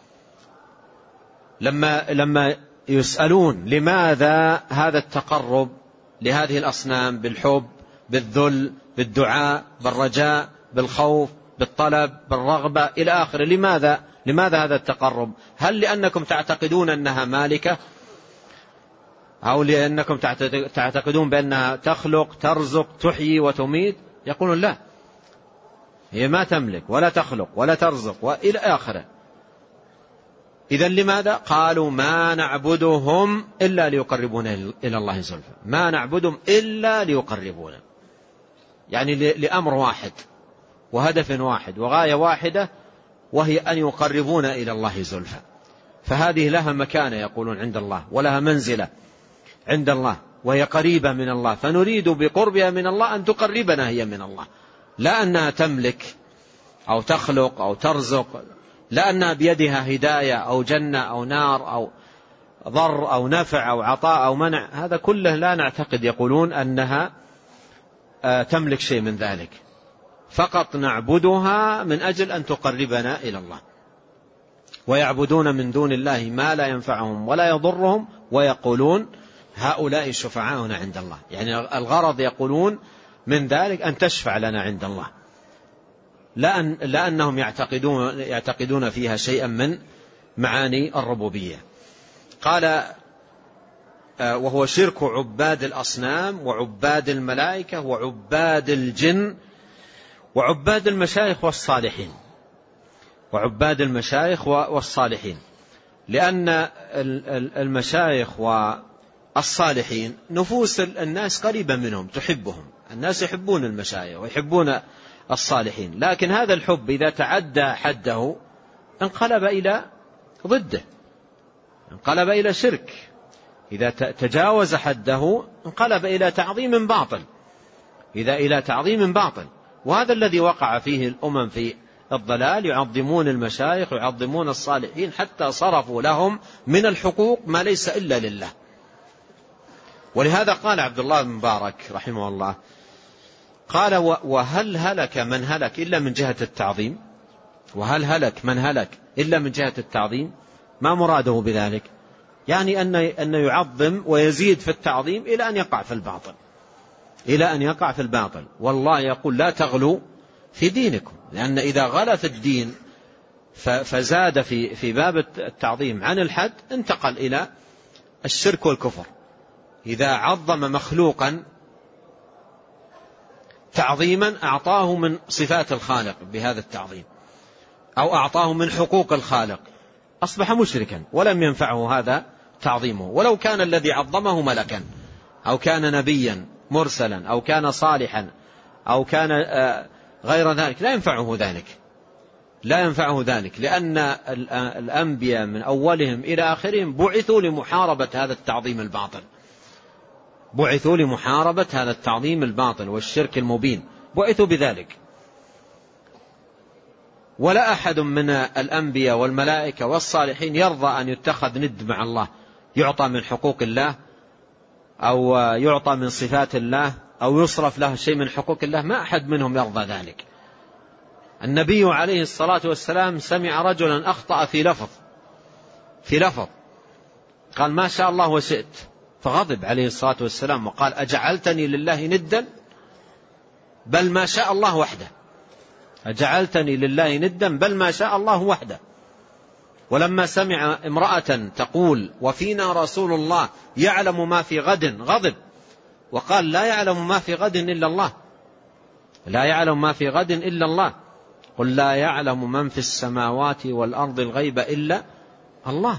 S2: لما يسألون لماذا هذا التقرب لهذه الأصنام بالحب بالذل بالدعاء بالرجاء بالخوف بالطلب بالرغبة إلى آخره، لماذا هذا التقرب؟ هل لأنكم تعتقدون أنها مالكة أو لأنكم تعتقدون بأنها تخلق ترزق تحيي وتميت؟ يقولون لا، هي ما تملك ولا تخلق ولا ترزق وإلى آخره. إذن لماذا؟ قالوا ما نعبدهم إلا ليقربونا إلى الله زلفى، ما نعبدهم إلا ليقربونا، يعني لأمر واحد وهدف واحد وغاية واحدة، وهي أن يقربونا إلى الله زلفى. فهذه لها مكانة يقولون عند الله، ولها منزلة عند الله، وهي قريبة من الله، فنريد بقربها من الله أن تقربنا هي من الله، لا أنها تملك أو تخلق أو ترزق، لا أنها بيدها هداية أو جنة أو نار أو ضر أو نفع أو عطاء أو منع، هذا كله لا نعتقد يقولون أنها تملك شيء من ذلك، فقط نعبدها من أجل أن تقربنا إلى الله. ويعبدون من دون الله ما لا ينفعهم ولا يضرهم ويقولون هؤلاء شفعاؤنا عند الله، يعني الغرض يقولون من ذلك أن تشفع لنا عند الله، لا أنهم يعتقدون فيها شيئا من معاني الربوبية. قال وهو شرك عباد الأصنام وعباد الملائكة وعباد الجن وعباد المشايخ والصالحين، وعباد المشايخ والصالحين، لأن المشايخ والصالحين نفوس الناس قريبة منهم تحبهم، الناس يحبون المشايخ ويحبون الصالحين، لكن هذا الحب إذا تعدى حده انقلب إلى ضده، انقلب إلى شرك، إذا تجاوز حده انقلب إلى تعظيم باطل، إلى تعظيم باطل. وهذا الذي وقع فيه الأمم في الضلال، يعظمون المشايخ ويعظمون الصالحين حتى صرفوا لهم من الحقوق ما ليس إلا لله. ولهذا قال عبد الله بن مبارك رحمه الله، قال وهل هلك من هلك إلا من جهة التعظيم؟ وهل هلك من هلك إلا من جهة التعظيم؟ ما مراده بذلك؟ يعني أن يعظم ويزيد في التعظيم إلى أن يقع في الباطل، إلى أن يقع في الباطل. والله يقول لا تغلوا في دينكم، لأن إذا غلا في الدين فزاد في باب التعظيم عن الحد انتقل إلى الشرك والكفر. إذا عظم مخلوقا تعظيما أعطاه من صفات الخالق بهذا التعظيم، أو أعطاه من حقوق الخالق، أصبح مشركا ولم ينفعه هذا تعظيمه، ولو كان الذي عظمه ملكا أو كان نبيا مرسلا أو كان صالحا أو كان غير ذلك، لا ينفعه ذلك، لا ينفعه ذلك، لأن الأنبياء من أولهم إلى آخرهم بعثوا لمحاربة هذا التعظيم الباطل، بعثوا لمحاربة هذا التعظيم الباطل والشرك المبين، بعثوا بذلك. ولا أحد من الأنبياء والملائكة والصالحين يرضى أن يتخذ ند مع الله، يعطى من حقوق الله أو يعطى من صفات الله أو يصرف له شيء من حقوق الله، ما أحد منهم يرضى ذلك. النبي عليه الصلاة والسلام سمع رجلا أخطأ في لفظ قال ما شاء الله وشئت، فغضب عليه الصلاة والسلام وقال أجعلتني لله ندا؟ بل ما شاء الله وحده، أجعلتني لله ندا بل ما شاء الله وحده. ولما سمع امرأة تقول وفينا رسول الله يعلم ما في غد غضب وقال لا يعلم ما في غد إلا الله، لا يعلم ما في غد إلا الله، قل لا يعلم من في السماوات والأرض الغيب إلا الله.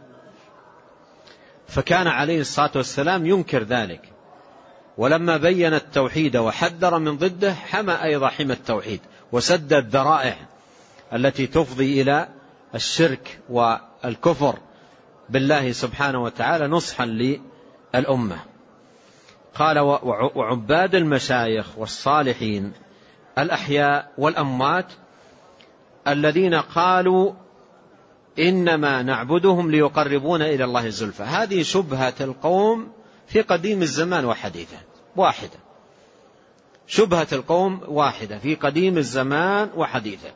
S2: فكان عليه الصلاة والسلام ينكر ذلك، ولما بين التوحيد وحذر من ضده حمى أيضا حمى التوحيد وسد الذرائع التي تفضي إلى الشرك والكفر بالله سبحانه وتعالى نصحا للأمة. قال وعباد المشايخ والصالحين الأحياء والأموات الذين قالوا إنما نعبدهم ليقربونا إلى الله زلفى. هذه شبهة القوم في قديم الزمان وحديثه واحدة، شبهة القوم واحدة في قديم الزمان وحديثه،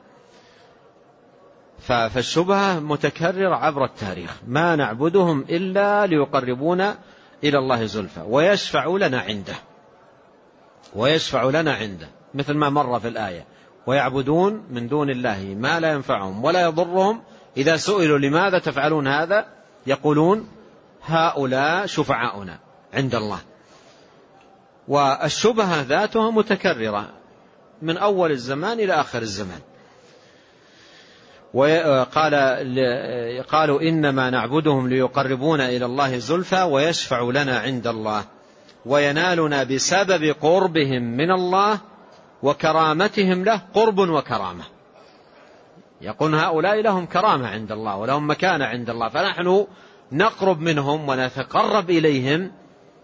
S2: فالشبهة متكررة عبر التاريخ، ما نعبدهم إلا ليقربونا إلى الله زلفى ويشفع لنا عنده، ويشفع لنا عنده، مثل ما مر في الآية ويعبدون من دون الله ما لا ينفعهم ولا يضرهم، إذا سئلوا لماذا تفعلون هذا يقولون هؤلاء شفعاؤنا عند الله. والشبهة ذاتها متكررة من أول الزمان إلى آخر الزمان. قالوا إنما نعبدهم ليقربونا إلى الله زلفى ويشفع لنا عند الله وينالنا بسبب قربهم من الله وكرامتهم له قرب وكرامة. يقول هؤلاء لهم كرامة عند الله ولهم مكانة عند الله، فنحن نقرب منهم ونتقرب إليهم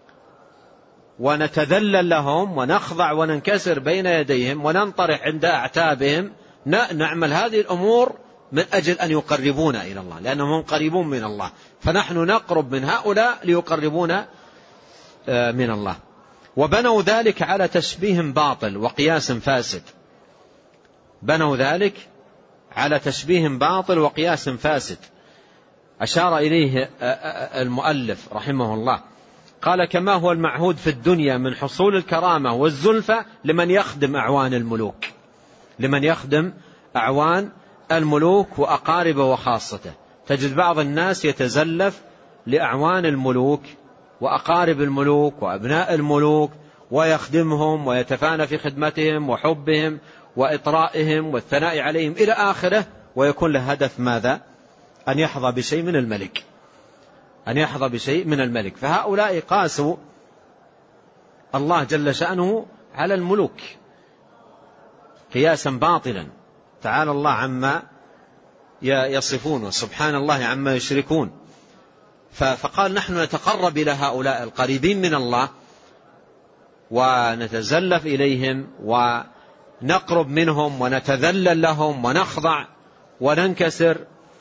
S2: ونتذلل لهم ونخضع وننكسر بين يديهم وننطرح عند أعتابهم، نعمل هذه الأمور من أجل أن يقربونا إلى الله، لأنهم قريبون من الله، فنحن نقرب من هؤلاء ليقربونا من الله. وبنوا ذلك على تشبيه باطل وقياس فاسد، بنوا ذلك على تشبيه باطل وقياس فاسد أشار إليه المؤلف رحمه الله، قال كما هو المعهود في الدنيا من حصول الكرامة والزلفة لمن يخدم أعوان الملوك، لمن يخدم أعوان الملوك وأقاربه وخاصته. تجد بعض الناس يتزلف لأعوان الملوك وأقارب الملوك وأبناء الملوك ويخدمهم ويتفانى في خدمتهم وحبهم وإطرائهم والثناء عليهم إلى آخره، ويكون له هدف ماذا؟ أن يحظى بشيء من الملك، أن يحظى بشيء من الملك. فهؤلاء قاسوا الله جل شأنه على الملوك قياسا باطلا، تعالى الله عما يصفون وسبحان الله عما يشركون. فقال نحن نتقرب إلى هؤلاء القريبين من الله ونتزلف إليهم نقرب منهم ونتذلل لهم ونخضع وننكسر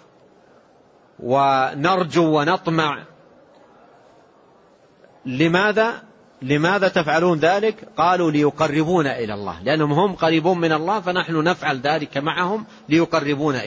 S2: ونرجو ونطمع. لماذا تفعلون ذلك؟ قالوا ليقربونا إلى الله، لأنهم هم قريبون من الله، فنحن نفعل ذلك معهم ليقربونا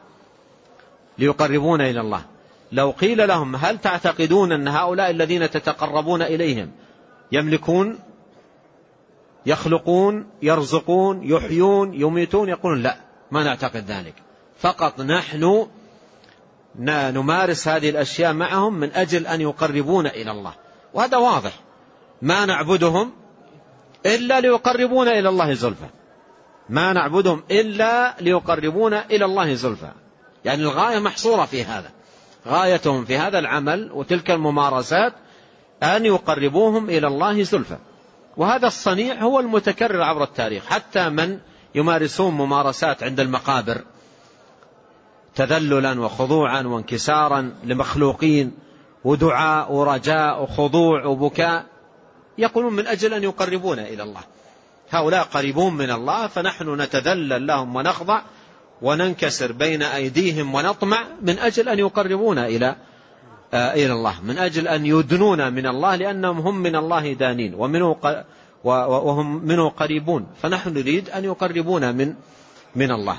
S2: إلى الله. لو قيل لهم هل تعتقدون أن هؤلاء الذين تتقربون إليهم يملكون، يخلقون، يرزقون، يحيون، يميتون؟ يقولون لا، ما نعتقد ذلك، فقط نحن نمارس هذه الأشياء معهم من أجل أن يقربونا إلى الله. وهذا واضح، ما نعبدهم إلا ليقربونا إلى الله زلفى، ما نعبدهم إلا ليقربونا إلى الله زلفى. يعني الغاية محصورة في هذا، غايتهم في هذا العمل وتلك الممارسات أن يقربوهم إلى الله زلفى. وهذا الصنيع هو المتكرر عبر التاريخ، حتى من يمارسون ممارسات عند المقابر تذللا وخضوعا وانكسارا لمخلوقين ودعاء ورجاء وخضوع وبكاء، يقولون من أجل أن يقربونا إلى الله. هؤلاء قريبون من الله، فنحن نتذلل لهم ونخضع وننكسر بين أيديهم ونطمع من أجل أن يقربونا إلى الله، من أجل أن يدنونا من الله، لأنهم هم من الله دانين وهم منه قريبون، فنحن نريد أن يقربونا من الله.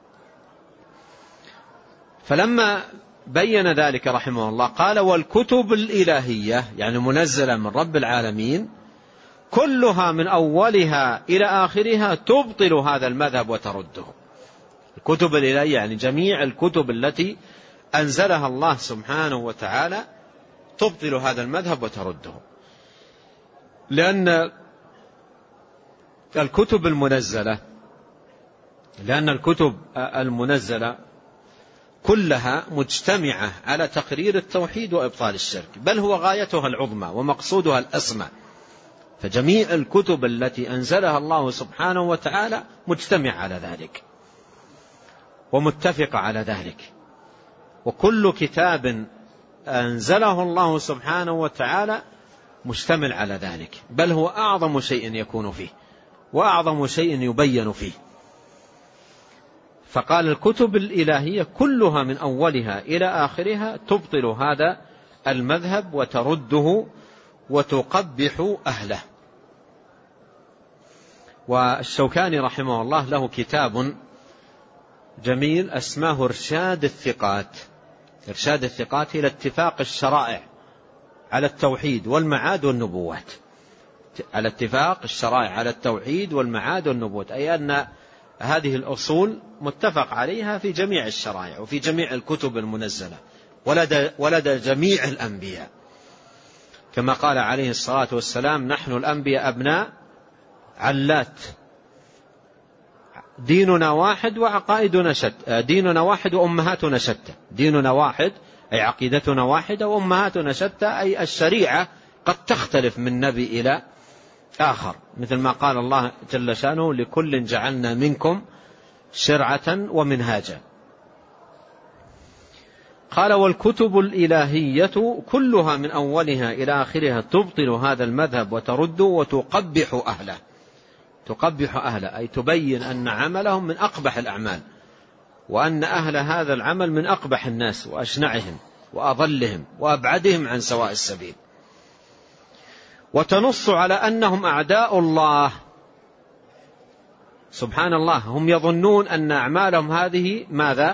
S2: فلما بين ذلك رحمه الله قال: والكتب الإلهية، يعني منزلة من رب العالمين، كلها من أولها إلى آخرها تبطل هذا المذهب وترده. الكتب الإلهية يعني جميع الكتب التي أنزلها الله سبحانه وتعالى تبطل هذا المذهب وترده، لأن الكتب المنزلة كلها مجتمعة على تقرير التوحيد وإبطال الشرك، بل هو غايتها العظمى ومقصودها الأسمى. فجميع الكتب التي أنزلها الله سبحانه وتعالى مجتمع على ذلك ومتفق على ذلك، وكل كتاب أنزله الله سبحانه وتعالى مشتمل على ذلك، بل هو أعظم شيء يكون فيه وأعظم شيء يبين فيه. فقال: الكتب الإلهية كلها من أولها إلى آخرها تبطل هذا المذهب وترده وتقبح أهله. والشوكاني رحمه الله له كتاب جميل اسمه إرشاد الثقات إلى اتفاق الشرائع على التوحيد والمعاد والنبوات، على اتفاق الشرائع على التوحيد والمعاد والنبوات، أي أن هذه الأصول متفق عليها في جميع الشرائع وفي جميع الكتب المنزلة ولدى جميع الأنبياء، كما قال عليه الصلاة والسلام: نحن الأنبياء أبناء علات، ديننا واحد وعقائدنا شتى، ديننا واحد وأمهاتنا شتى. ديننا واحد أي عقيدتنا واحدة، وأمهاتنا شتى أي الشريعة قد تختلف من نبي إلى آخر، مثل ما قال الله جل شانه: لكل جعلنا منكم شرعة ومنهاجا. قال: والكتب الإلهية كلها من أولها إلى آخرها تبطل هذا المذهب وترد وتقبح أهله. تقبح أهله أي تبين أن عملهم من أقبح الأعمال، وأن أهل هذا العمل من أقبح الناس وأشنعهم وأضلهم وأبعدهم عن سواء السبيل. وتنص على أنهم أعداء الله. سبحان الله، هم يظنون أن أعمالهم هذه ماذا؟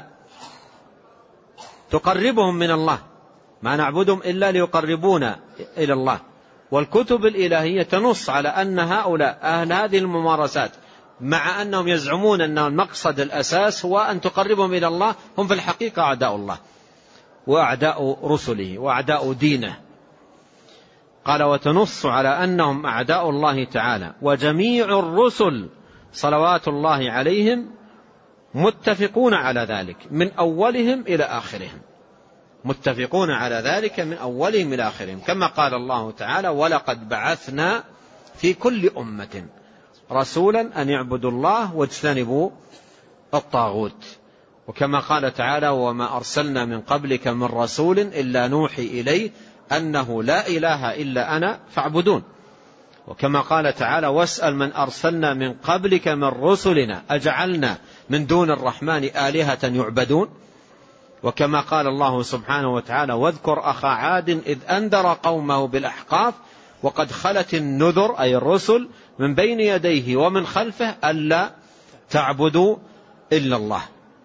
S2: تقربهم من الله، ما نعبدهم إلا ليقربونا إلى الله. والكتب الإلهية تنص على أن هؤلاء أهل هذه الممارسات، مع أنهم يزعمون أن المقصد الأساس هو أن تقربهم إلى الله، هم في الحقيقة أعداء الله وأعداء رسله وأعداء دينه. قال: وتنص على أنهم أعداء الله تعالى، وجميع الرسل صلوات الله عليهم متفقون على ذلك من أولهم إلى آخرهم، متفقون على ذلك من أولهم إلى آخرهم، كما قال الله تعالى: ولقد بعثنا في كل أمة رسولا أن يعبدوا الله واجتنبوا الطاغوت. وكما قال تعالى: وما أرسلنا من قبلك من رسول إلا نوحي إليه أنه لا إله إلا أنا فاعبدون. وكما قال تعالى واسأل من أرسلنا من قبلك من رسلنا أجعلنا من دون الرحمن آلهة يعبدون. وكما قال الله سبحانه وتعالى واذكر أخا عاد إذ أنذر قومه بالأحقاف وقد خلت النذر أي الرسل من بين يديه ومن خلفه ألا تعبدوا إلا الله.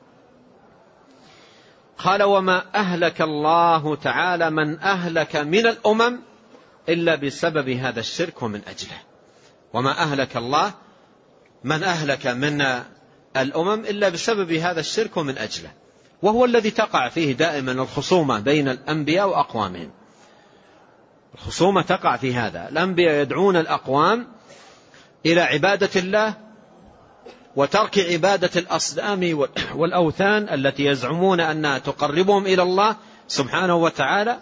S2: قال وما أهلك الله تعالى من أهلك من الأمم إلا بسبب هذا الشرك ومن أجله. وما أهلك الله من أهلك من الأمم إلا بسبب هذا الشرك ومن أجله، وهو الذي تقع فيه دائما الخصومة بين الأنبياء وأقوامهم. الخصومة تقع في هذا، الأنبياء يدعون الأقوام إلى عبادة الله وترك عبادة الأصنام والأوثان التي يزعمون أنها تقربهم إلى الله سبحانه وتعالى،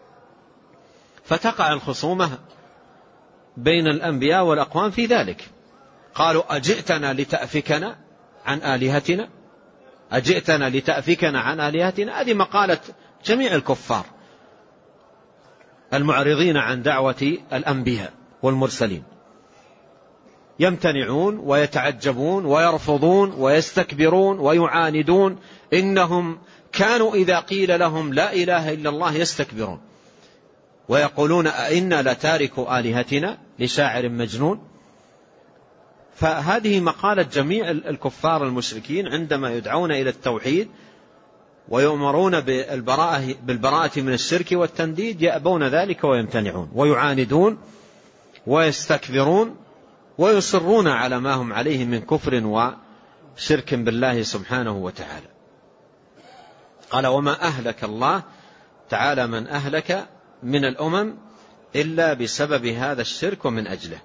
S2: فتقع الخصومة بين الأنبياء والأقوام في ذلك. قالوا أجئتنا لتأفكنا عن آلهتنا، أجئتنا لتأفكنا عن آلهتنا. هذه مقالة جميع الكفار المعرضين عن دعوة الأنبياء والمرسلين، يمتنعون ويتعجبون ويرفضون ويستكبرون ويعاندون. إنهم كانوا إذا قيل لهم لا إله إلا الله يستكبرون ويقولون أئنا لتاركوا آلهتنا لشاعر مجنون. فهذه مقالة جميع الكفار المشركين عندما يدعون إلى التوحيد ويؤمرون بالبراءة من الشرك والتنديد يأبون ذلك ويمتنعون ويعاندون ويستكبرون ويصرون على ما هم عليه من كفر وشرك بالله سبحانه وتعالى. قال وما أهلك الله تعالى من أهلك من الأمم إلا بسبب هذا الشرك ومن أجله.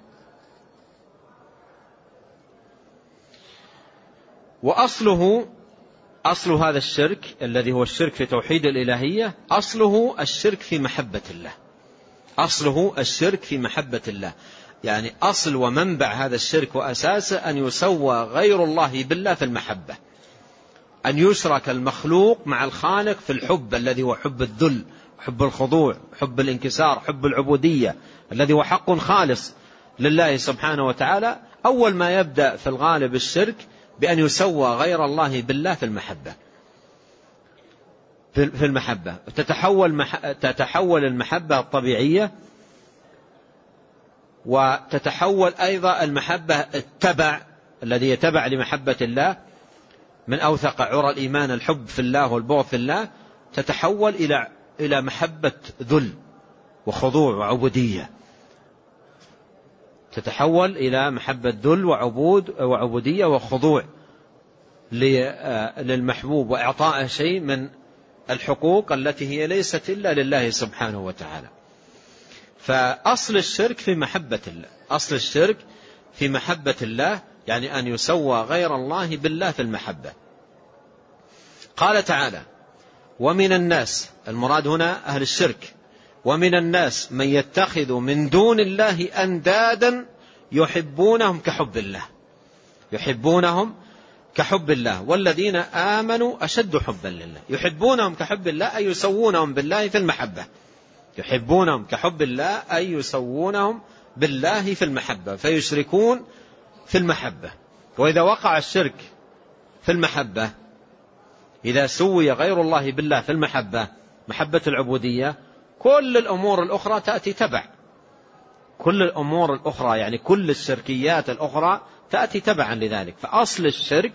S2: وأصل هذا الشرك الذي هو الشرك في توحيد الإلهية أصله الشرك في محبة الله، أصله الشرك في محبة الله. يعني أصل ومنبع هذا الشرك وأساسه أن يسوى غير الله بالله في المحبة، أن يشرك المخلوق مع الخالق في الحب الذي هو حب الذل، حب الخضوع، حب الانكسار، حب العبودية الذي هو حق خالص لله سبحانه وتعالى. أول ما يبدأ في الغالب الشرك بأن يسوى غير الله بالله في المحبة، في المحبة تتحول المحبة الطبيعية، وتتحول أيضا المحبة التبع الذي يتبع لمحبة الله من أوثق عرى الإيمان الحب في الله والبغض في الله، تتحول إلى محبة ذل وخضوع وعبودية، تتحول إلى محبة ذل وعبودية وخضوع للمحبوب وإعطاء شيء من الحقوق التي هي ليست إلا لله سبحانه وتعالى. فأصل الشرك في محبة الله، أصل الشرك في محبة الله، يعني أن يسوى غير الله بالله في المحبة. قال تعالى ومن الناس، المراد هنا أهل الشرك، ومن الناس من يتخذ من دون الله أندادا يحبونهم كحب الله، يحبونهم كحب الله والذين آمنوا أشد حبا لله. يحبونهم كحب الله أي يسوونهم بالله في المحبة، يحبونهم كحب الله أي يسوونهم بالله في المحبة، فيشركون في المحبة. وإذا وقع الشرك في المحبة، إذا سوي غير الله بالله في المحبة، محبة العبودية، كل الأمور الأخرى تأتي تبع، كل الأمور الأخرى يعني كل الشركيات الأخرى تأتي تبعا لذلك. فأصل الشرك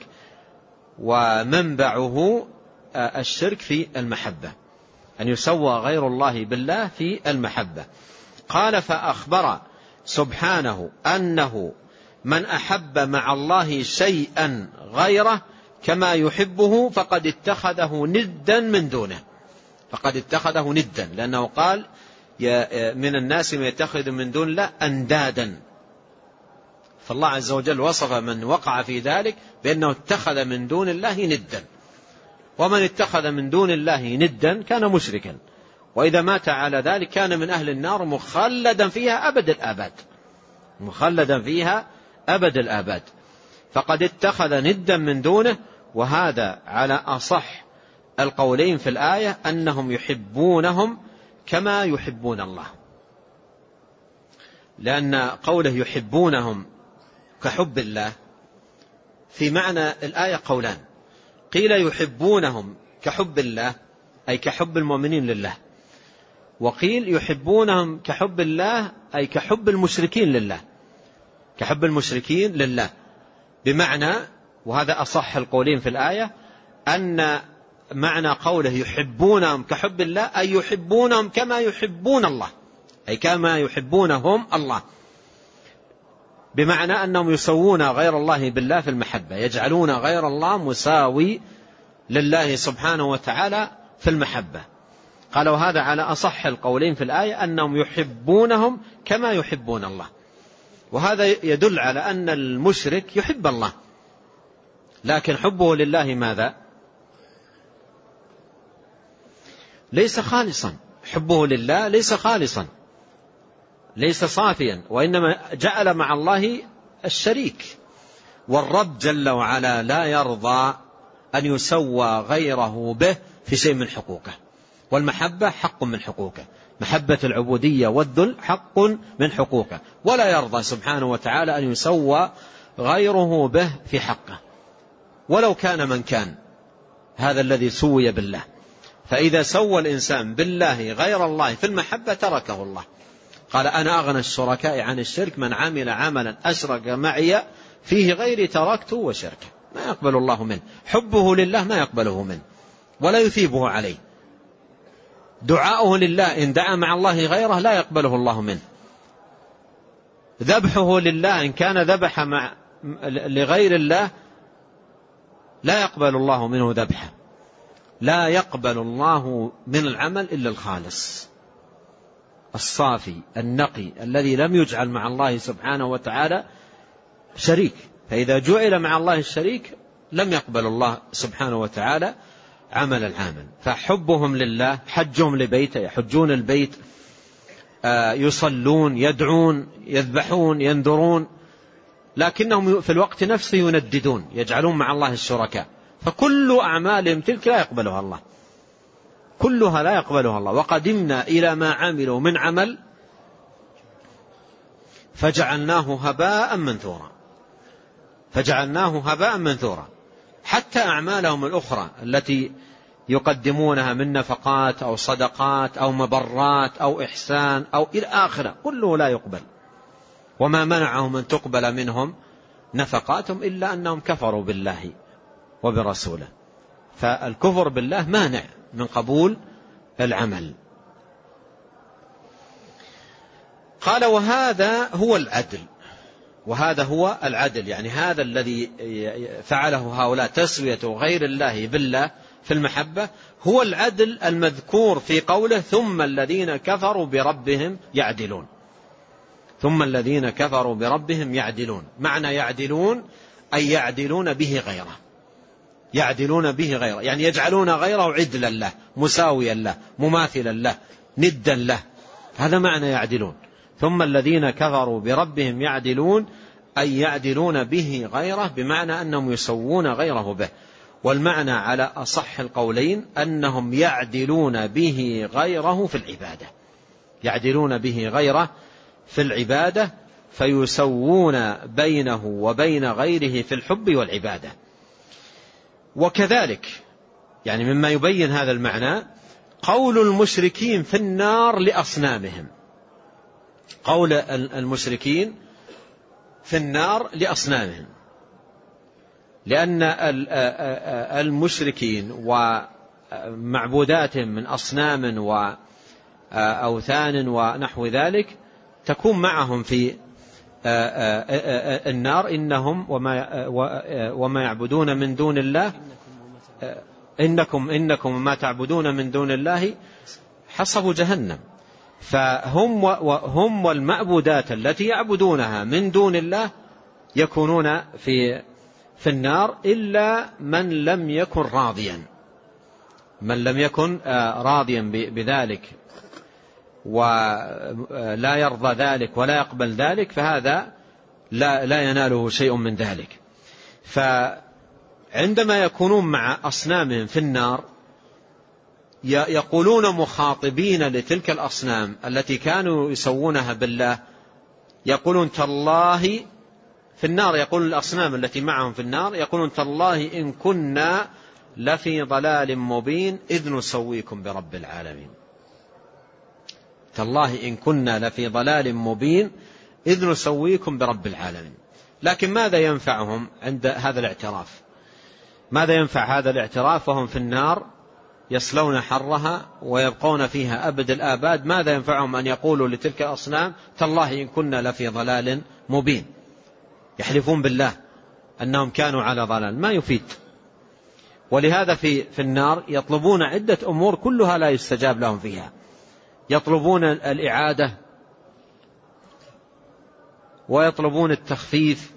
S2: ومنبعه الشرك في المحبة، أن يسوى غير الله بالله في المحبة. قال فأخبر سبحانه أنه من أحب مع الله شيئا غيره كما يحبه فقد اتخذه ندا من دونه، فقد اتخذه ندا، لأنه قال من الناس من يتخذ من دون الله أندادا، فالله عز وجل وصف من وقع في ذلك بأنه اتخذ من دون الله ندا، ومن اتخذ من دون الله ندا كان مشركا، وإذا مات على ذلك كان من أهل النار مخلدا فيها أبد الآباد، مخلدا فيها أبد الآباد. فقد اتخذ ندا من دونه، وهذا على أصح القولين في الآية أنهم يحبونهم كما يحبون الله. لأن قوله يحبونهم كحب الله في معنى الآية قولان. قيل يحبونهم كحب الله أي كحب المؤمنين لله، وقيل يحبونهم كحب الله أي كحب المشركين لله، كحب المشركين لله، بمعنى، وهذا أصح القولين في الآية، أن معنى قوله يحبونهم كحب الله أي يحبونهم كما يحبون الله، أي كما يحبونهم الله، بمعنى أنهم يسوون غير الله بالله في المحبة، يجعلون غير الله مساوي لله سبحانه وتعالى في المحبة. قالوا هذا على أصح القولين في الآية، أنهم يحبونهم كما يحبون الله، وهذا يدل على أن المشرك يحب الله، لكن حبه لله ماذا؟ ليس خالصا، حبه لله ليس خالصا، ليس صافيا، وإنما جعل مع الله الشريك. والرب جل وعلا لا يرضى أن يسوى غيره به في شيء من حقوقه، والمحبة حق من حقوقه، محبة العبودية والذل حق من حقوقه، ولا يرضى سبحانه وتعالى أن يسوى غيره به في حقه، ولو كان من كان هذا الذي سوي بالله. فإذا سوى الإنسان بالله غير الله في المحبة تركه الله. قال أنا أغنى الشركاء عن الشرك من عمل عملا أشرك معي فيه غيري تركته وشركه. ما يقبل الله منه، حبه لله ما يقبله منه ولا يثيبه عليه، دعاؤه لله إن دعا مع الله غيره لا يقبله الله منه، ذبحه لله إن كان ذبح لغير الله لا يقبل الله منه ذبحه. لا يقبل الله من العمل إلا الخالص الصافي النقي الذي لم يجعل مع الله سبحانه وتعالى شريك، فإذا جعل مع الله الشريك لم يقبل الله سبحانه وتعالى عمل العامل. فحبهم لله، حجهم لبيته، يحجون البيت، يصلون، يدعون، يذبحون، ينذرون، لكنهم في الوقت نفسه ينددون، يجعلون مع الله الشركاء، فكل أعمالهم تلك لا يقبلها الله، كلها لا يقبلها الله. وقدمنا إلى ما عملوا من عمل فجعلناه هباء منثورا، فجعلناه هباء منثورا. حتى أعمالهم الأخرى التي يقدمونها من نفقات أو صدقات أو مبرات أو إحسان أو إلى آخره كله لا يقبل. وما منعهم أن تقبل منهم نفقاتهم إلا أنهم كفروا بالله وبرسوله، فالكفر بالله مانع من قبول العمل. قال وهذا هو العدل، وهذا هو العدل، يعني هذا الذي فعله هؤلاء تسوية غير الله بالله في المحبة هو العدل المذكور في قوله ثم الذين كفروا بربهم يعدلون. ثم الذين كفروا بربهم يعدلون، معنى يعدلون أي يعدلون به غيره، يعدلون به غيره، يعني يجعلون غيره عدلا له، مساويا له، مماثلا له، ندا له، هذا معنى يعدلون. ثم الذين كفروا بربهم يعدلون أي يعدلون به غيره، بمعنى أنهم يسوون غيره به. والمعنى على أصح القولين أنهم يعدلون به غيره في العبادة، يعدلون به غيره في العبادة، فيسوون بينه وبين غيره في الحب والعبادة. وكذلك يعني مما يبين هذا المعنى قول المشركين في النار لأصنامهم، قول المشركين في النار لأصنامهم، لأن المشركين ومعبوداتهم من أصنام وأوثان ونحو ذلك تكون معهم في النار. إنهم وما يعبدون من دون الله إنكم ما تعبدون من دون الله حصب جهنم. فهم والمعبودات التي يعبدونها من دون الله يكونون في النار إلا من لم يكن راضيا، من لم يكن راضيا بذلك ولا يرضى ذلك ولا يقبل ذلك، فهذا لا يناله شيء من ذلك. فعندما يكونون مع أصنامهم في النار يقولون مخاطبين لتلك الأصنام التي كانوا يسوونها بالله يقولون تالله في النار، يقول الأصنام التي معهم في النار يقولون تالله إن كنا لفي ضلال مبين إذ نسويكم برب العالمين. تالله إن كنا لفي ضلال مبين إذ نسويكم برب العالمين. لكن ماذا ينفعهم عند هذا الاعتراف؟ ماذا ينفع هذا الاعتراف وهم في النار يصلون حرها ويبقون فيها أبد الآباد؟ ماذا ينفعهم أن يقولوا لتلك الأصنام تالله إن كنا لفي ضلال مبين؟ يحلفون بالله أنهم كانوا على ضلال، ما يفيد. ولهذا في النار يطلبون عدة أمور كلها لا يستجاب لهم فيها. يطلبون الإعادة، ويطلبون التخفيف،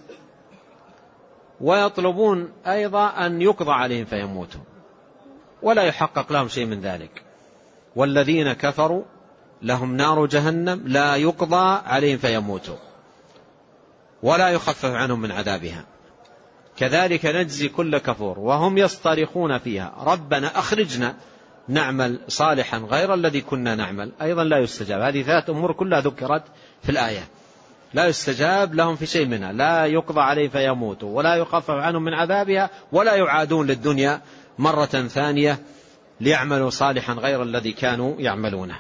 S2: ويطلبون أيضا أن يقضى عليهم فيموتوا، ولا يحقق لهم شيء من ذلك. والذين كفروا لهم نار جهنم لا يقضى عليهم فيموتوا ولا يخفف عنهم من عذابها كذلك نجزي كل كفور وهم يصطرخون فيها ربنا أخرجنا نعمل صالحا غير الذي كنا نعمل. أيضا لا يستجاب. هذه 3 أمور كلها ذكرت في الآية، لا يستجاب لهم في شيء منها، لا يقضى عليه فيموتوا ولا يخفف عنهم من عذابها ولا يعادون للدنيا مرة ثانية ليعملوا صالحا غير الذي كانوا يعملونه.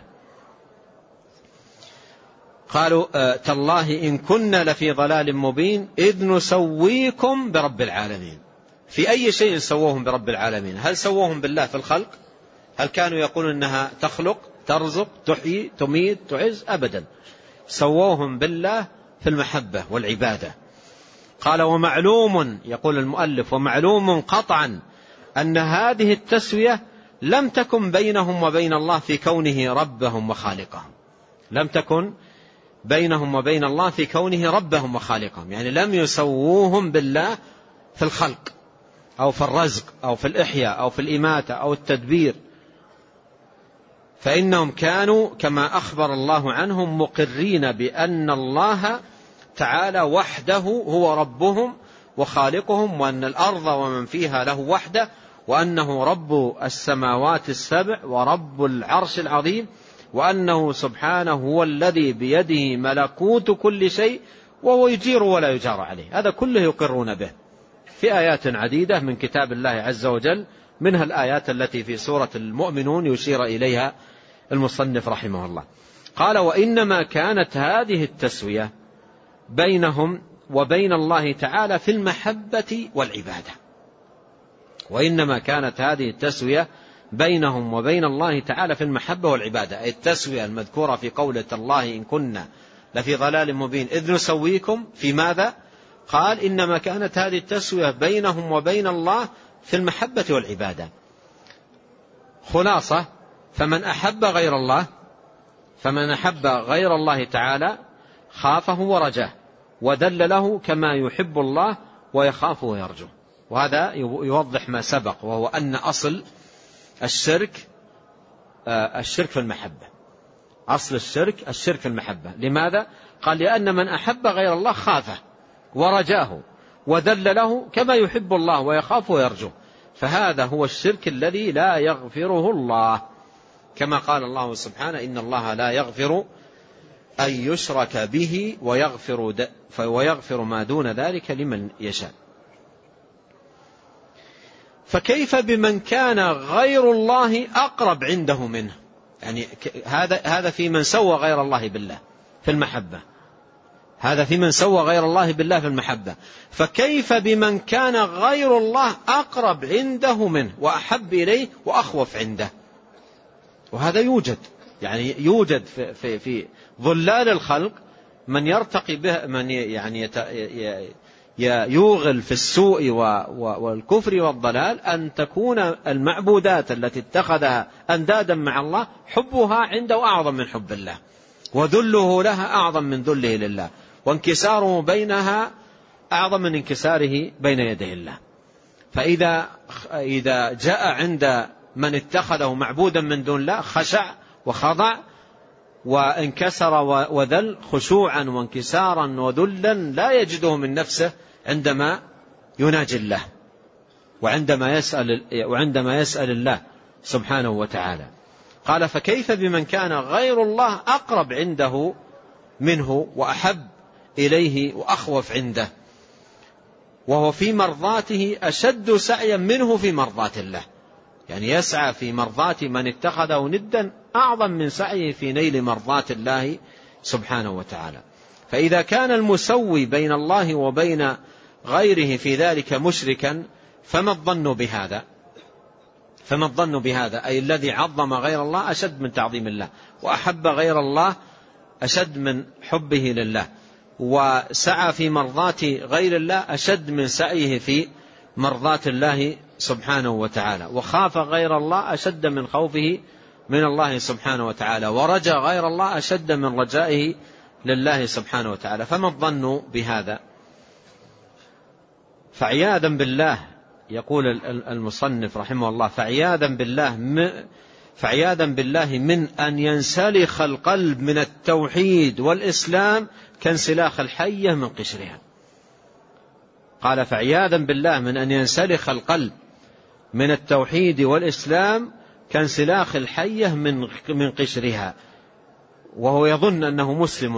S2: قالوا تالله إن كنا لفي ضلال مبين إذ نسويكم برب العالمين. في أي شيء سووهم برب العالمين؟ هل سووهم بالله في الخلق؟ هل كانوا يقولون أنها تخلق ترزق تحيي تميت تعز؟ أبدا، سووهم بالله في المحبة والعبادة. قال ومعلوم، يقول المؤلف ومعلوم قطعا أن هذه التسوية لم تكن بينهم وبين الله في كونه ربهم وخالقهم. لم تكن بينهم وبين الله في كونه ربهم وخالقهم، يعني لم يسووهم بالله في الخلق أو في الرزق أو في الإحياء أو في الإماتة أو التدبير، فإنهم كانوا كما أخبر الله عنهم مقرين بأن الله تعالى وحده هو ربهم وخالقهم، وأن الأرض ومن فيها له وحده، وأنه رب السماوات السبع ورب العرش العظيم، وأنه سبحانه هو الذي بيده ملكوت كل شيء وهو يجير ولا يجار عليه. هذا كله يقرون به في آيات عديدة من كتاب الله عز وجل، منها الآيات التي في سورة المؤمنون يشير إليها المصنف رحمه الله. قال وإنما كانت هذه التسوية بينهم وبين الله تعالى في المحبة والعبادة. وإنما كانت هذه التسوية بينهم وبين الله تعالى في المحبة والعبادة، أي التسوية المذكورة في قولة الله إن كنا لفي ضلال مبين إذ نسويكم في ماذا؟ قال إنما كانت هذه التسوية بينهم وبين الله في المحبة والعبادة. خلاصة: فمن أحب غير الله تعالى خافه ورجاه ودل له كما يحب الله ويخافه ويرجوه. وهذا يوضح ما سبق، وهو أن أصل الشرك في المحبة. أصل الشرك في المحبة. لماذا؟ قال لأن من أحب غير الله خافه ورجاه ودل له كما يحب الله ويخافه ويرجوه، فهذا هو الشرك الذي لا يغفره الله، كما قال الله سبحانه إن الله لا يغفر أن يشرك به ويغفر ما دون ذلك لمن يشاء. فكيف بمن كان غير الله أقرب عنده منه؟ يعني هذا في من سوى غير الله بالله في المحبة، هذا في من سوى غير الله بالله في المحبة، فكيف بمن كان غير الله أقرب عنده منه وأحب إليه وأخوف عنده؟ وهذا يوجد، يعني يوجد في ظلال الخلق من يرتقي به، من يعني يوغل في السوء والكفر والضلال، أن تكون المعبودات التي اتخذها أندادا مع الله حبها عنده أعظم من حب الله، وذله لها أعظم من ذله لله، وانكساره بينها أعظم من انكساره بين يدي الله. فإذا جاء عند من اتخذه معبودا من دون الله خشع وخضع وانكسر وذل خشوعا وانكسارا وذلا لا يجده من نفسه عندما يناجي الله وعندما يسأل الله سبحانه وتعالى. قال فكيف بمن كان غير الله أقرب عنده منه وأحب إليه وأخوف عنده، وهو في مرضاته أشد سعيا منه في مرضات الله. يعني يسعى في مرضات من اتخذه ندا أعظم من سعيه في نيل مرضات الله سبحانه وتعالى. فإذا كان المسوي بين الله وبين غيره في ذلك مشركا، فما الظن بهذا؟ فما الظن بهذا؟ أي الذي عظم غير الله أشد من تعظيم الله، وأحب غير الله أشد من حبه لله، وسعى في مرضات غير الله أشد من سعيه في مرضات الله سبحانه وتعالى، وخاف غير الله أشد من خوفه من الله سبحانه وتعالى، ورجى غير الله أشد من رجائه لله سبحانه وتعالى. فما الظن بهذا؟ فعياذا بالله، يقول المصنف رحمه الله، فعياذا بالله من أن ينسلخ القلب من التوحيد والإسلام كانسلاخ الحية من قشرها. قال فعياذا بالله من أن ينسلخ القلب من التوحيد والإسلام كانسلاخ الحية من قشرها، وهو يظن أنه مسلم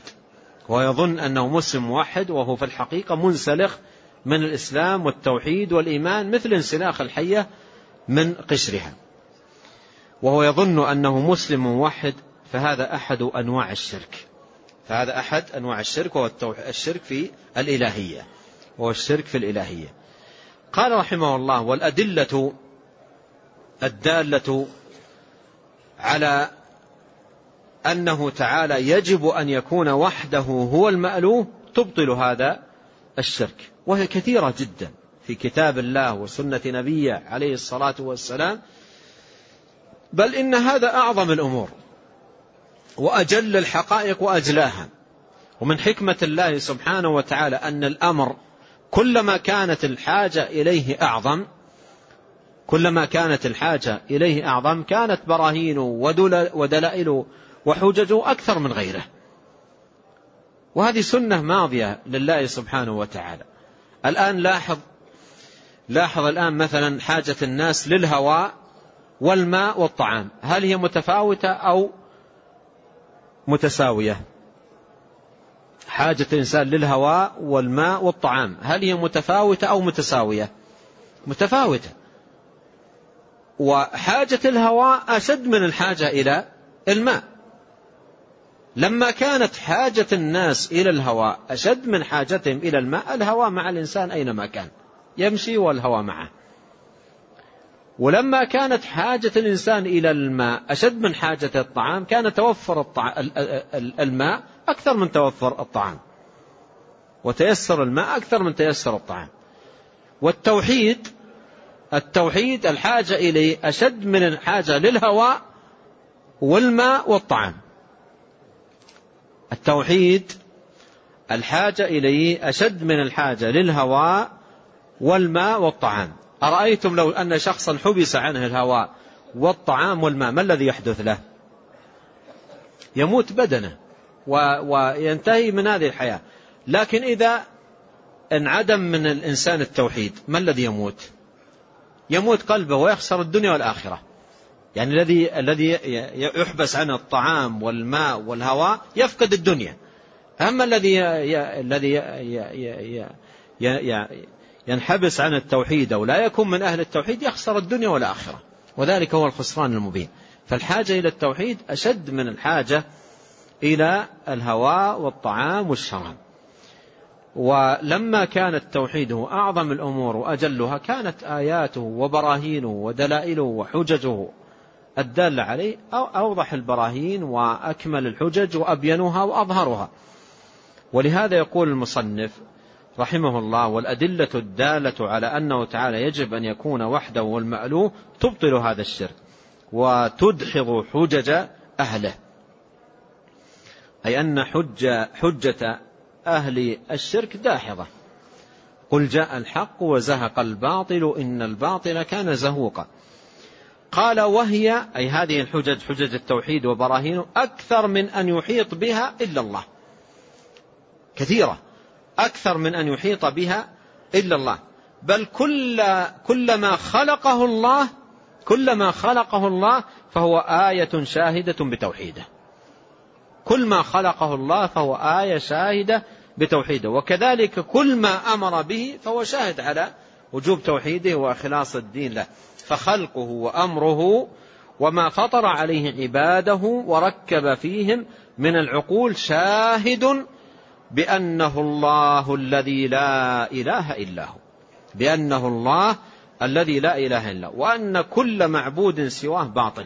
S2: موحد، وهو في الحقيقة منسلخ من الإسلام والتوحيد والإيمان مثل انسلاخ الحية من قشرها، وهو يظن أنه مسلم موحد. فهذا أحد أنواع الشرك، وهو الشرك في الإلهية. قال رحمه الله: والأدلة الدالة على أنه تعالى يجب أن يكون وحده هو المألوه تبطل هذا الشرك، وهي كثيرة جدا في كتاب الله وسنة نبيه عليه الصلاة والسلام، بل إن هذا أعظم الأمور وأجل الحقائق وأجلاها. ومن حكمة الله سبحانه وتعالى أن الأمر كلما كانت الحاجة إليه أعظم كانت براهينه ودلائله وحججه أكثر من غيره. وهذه سنة ماضية لله سبحانه وتعالى. الآن لاحظ الآن مثلا حاجة الناس للهواء والماء والطعام، هل هي متفاوتة أو متساوية؟ حاجة الإنسان للهواء والماء والطعام هل هي متفاوتة أو متساوية؟ متفاوتة. وحاجة الهواء أشد من الحاجة إلى الماء. لما كانت حاجة الناس إلى الهواء أشد من حاجتهم إلى الماء، الهواء مع الإنسان أينما كان يمشي والهواء معه. ولما كانت حاجة الإنسان إلى الماء أشد من حاجة الطعام، كان توفر الماء أكثر من توفر الطعام، وتيسر الماء أكثر من تيسر الطعام. والتوحيد الحاجة إليه أشد من الحاجة للهواء والماء والطعام. التوحيد الحاجة إليه أشد من الحاجة للهواء والماء والطعام. أرأيتم لو أن شخصا حبس عنه الهواء والطعام والماء، ما الذي يحدث له؟ يموت بدنه وينتهي من هذه الحياة. لكن إذا انعدم من الإنسان التوحيد، ما الذي يموت؟ يموت قلبه ويخسر الدنيا والآخرة. يعني الذي يحبس عنه الطعام والماء والهواء يفقد الدنيا. أما الذي ينحبس عن التوحيد أو لا يكون من أهل التوحيد يخسر الدنيا والآخرة، وذلك هو الخسران المبين. فالحاجة إلى التوحيد أشد من الحاجة إلى الهواء والطعام والشراب. ولما كان التوحيد هو أعظم الأمور وأجلها، كانت آياته وبراهينه ودلائله وحججه الدالة عليه أوضح البراهين وأكمل الحجج وأبينها وأظهرها. ولهذا يقول المصنف رحمه الله: والأدلة الدالة على أنه تعالى يجب أن يكون وحده والمألوه تبطل هذا الشرك وتدحض حجج أهله. أي أن حجة أهل الشرك داحضة. قل جاء الحق وزهق الباطل إن الباطل كان زهوقا. قال وهي أي هذه الحجج، حجج التوحيد وبراهينه، أكثر من أن يحيط بها إلا الله. كثيرة، أكثر من أن يحيط بها إلا الله. بل كلما خلقه الله فهو آية شاهدة بتوحيده. كل ما خلقه الله فهو آية شاهدة بتوحيده، وكذلك كل ما أمر به فهو شاهد على وجوب توحيده وإخلاص الدين له. فخلقه وأمره وما فطر عليه عباده وركب فيهم من العقول شاهد بأنه الله الذي لا إله إلا هو، بأنه الله الذي لا إله إلا هو، وأن كل معبود سواه باطل،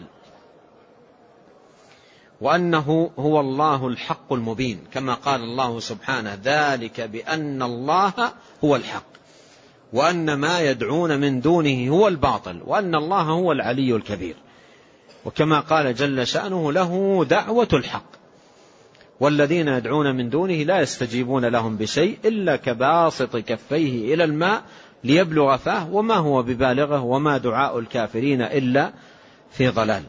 S2: وأنه هو الله الحق المبين، كما قال الله سبحانه: ذلك بأن الله هو الحق وأن ما يدعون من دونه هو الباطل وأن الله هو العلي الكبير. وكما قال جل شأنه: له دعوة الحق والذين يدعون من دونه لا يستجيبون لهم بشيء إلا كباسط كفيه إلى الماء ليبلغ فاه وما هو ببالغه وما دعاء الكافرين إلا في ضلال.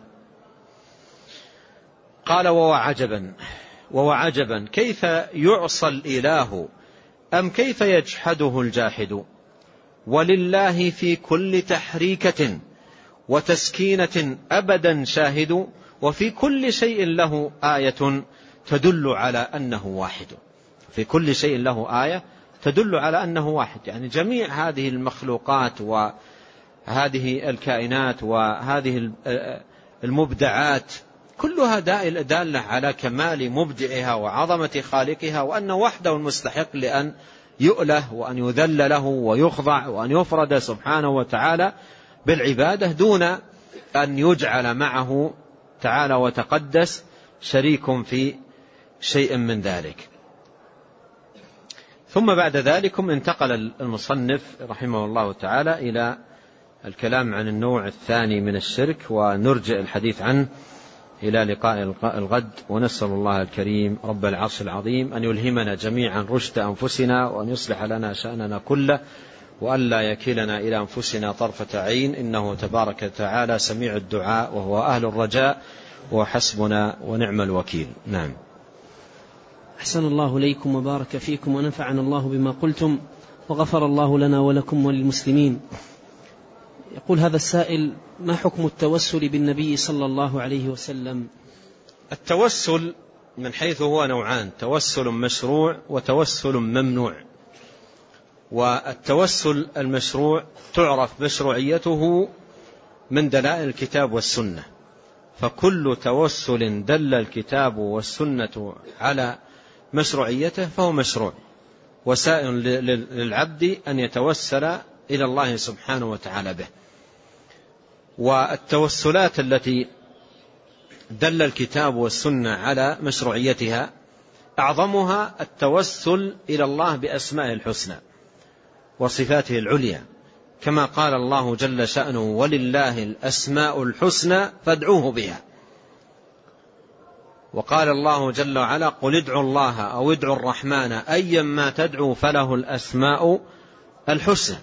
S2: قال: وعجبا كيف يعصى الإله أم كيف يجحده الجاحد، ولله في كل تحريكة وتسكينة أبدا شاهد، وفي كل شيء له آية تدل على أنه واحد. في كل شيء له آية تدل على أنه واحد، يعني جميع هذه المخلوقات وهذه الكائنات وهذه المبدعات كلها دالة على كمال مبدعها وعظمة خالقها، وأنه وحده المستحق لأن يؤله وأن يذل له ويخضع وأن يفرد سبحانه وتعالى بالعبادة دون أن يجعل معه تعالى وتقدس شريك في شيء من ذلك. ثم بعد ذلك انتقل المصنف رحمه الله تعالى إلى الكلام عن النوع الثاني من الشرك، ونرجع الحديث عنه إلى لقاء الغد، ونسأل الله الكريم رب العرش العظيم أن يلهمنا جميعا رشد أنفسنا، وأن يصلح لنا شأننا كله، وأن لا يكلنا إلى أنفسنا طرفة عين، إنه تبارك وتعالى سميع الدعاء وهو أهل الرجاء وحسبنا ونعم الوكيل. نعم.
S1: أحسن الله إليكم وبارك فيكم ونفعنا الله بما قلتم وغفر الله لنا ولكم وللمسلمين. يقول هذا السائل: ما حكم التوسل بالنبي صلى الله عليه وسلم؟
S2: التوسل من حيث هو نوعان: توسل مشروع وتوسل ممنوع. والتوسل المشروع تعرف مشروعيته من دلائل الكتاب والسنة، فكل توسل دل الكتاب والسنة على مشروعيته فهو مشروع، وسائل للعبد أن يتوسل إلى الله سبحانه وتعالى به. والتوسلات التي دل الكتاب والسنة على مشروعيتها أعظمها التوسل إلى الله بأسمائه الحسنى وصفاته العليا، كما قال الله جل شأنه: ولله الأسماء الحسنى فادعوه بها. وقال الله جل وعلا: قل ادعوا الله أو ادعوا الرحمن أيا ما تدعوا فله الأسماء الحسنى.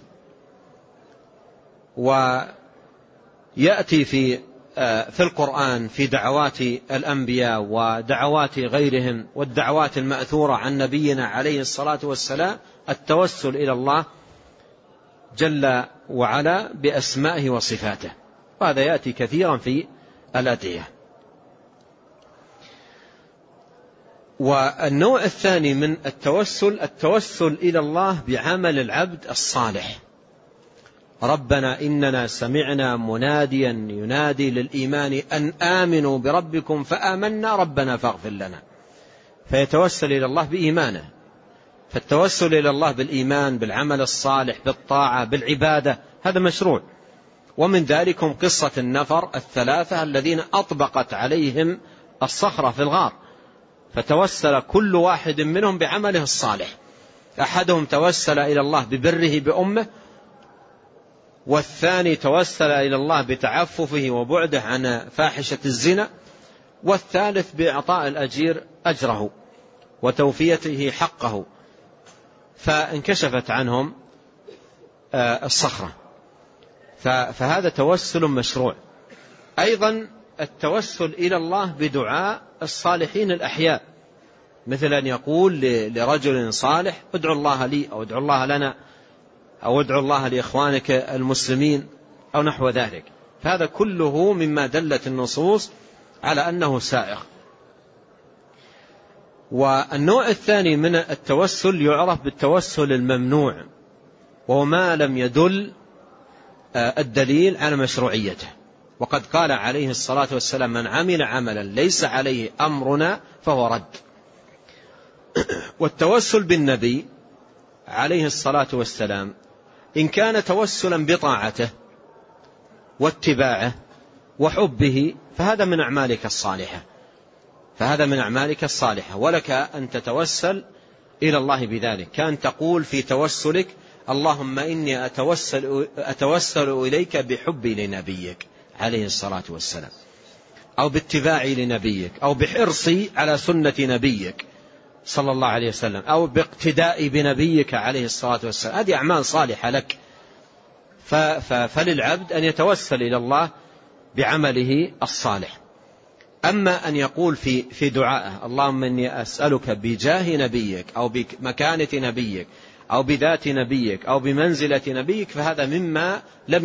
S2: ويأتي في القرآن في دعوات الأنبياء ودعوات غيرهم والدعوات المأثورة عن نبينا عليه الصلاة والسلام التوسل إلى الله جل وعلا بأسمائه وصفاته، وهذا يأتي كثيرا في الأدعية. والنوع الثاني من التوسل إلى الله بعمل العبد الصالح. ربنا إننا سمعنا مناديا ينادي للإيمان أن آمنوا بربكم فآمنا ربنا فاغفر لنا، فيتوسل إلى الله بإيمانه. فالتوسل إلى الله بالإيمان بالعمل الصالح بالطاعة بالعبادة هذا مشروع. ومن ذلكم قصة النفر الثلاثة الذين أطبقت عليهم الصخرة في الغار، فتوسل كل واحد منهم بعمله الصالح. أحدهم توسل إلى الله ببره بأمه، والثاني توسل إلى الله بتعففه وبعده عن فاحشة الزنا، والثالث بإعطاء الأجير أجره وتوفيته حقه، فانكشفت عنهم الصخرة. فهذا توسل مشروع. أيضا التوسل إلى الله بدعاء الصالحين الأحياء، مثل أن يقول لرجل صالح: ادعو الله لي، أو ادعو الله لنا، أو ادعو الله لإخوانك المسلمين، أو نحو ذلك. فهذا كله مما دلت النصوص على أنه سائغ. والنوع الثاني من التوسل يعرف بالتوسل الممنوع، وهو ما لم يدل الدليل على مشروعيته. وقد قال عليه الصلاة والسلام: من عمل عملا ليس عليه أمرنا فهو رد. والتوسل بالنبي عليه الصلاة والسلام إن كان توسلا بطاعته واتباعه وحبه فهذا من أعمالك الصالحة، ولك أن تتوسل إلى الله بذلك. كان تقول في توسلك: اللهم إني أتوسل إليك بحبي لنبيك عليه الصلاة والسلام، أو باتباعي لنبيك، أو بحرصي على سنة نبيك صلى الله عليه وسلم، أو باقتدائي بنبيك عليه الصلاة والسلام. هذه أعمال صالحة لك، فللعبد أن يتوسل إلى الله بعمله الصالح. أما أن يقول في دعائه: اللهم إني أسألك بجاه نبيك، أو بمكانة نبيك، أو بذات نبيك، أو بمنزلة نبيك، فهذا مما لم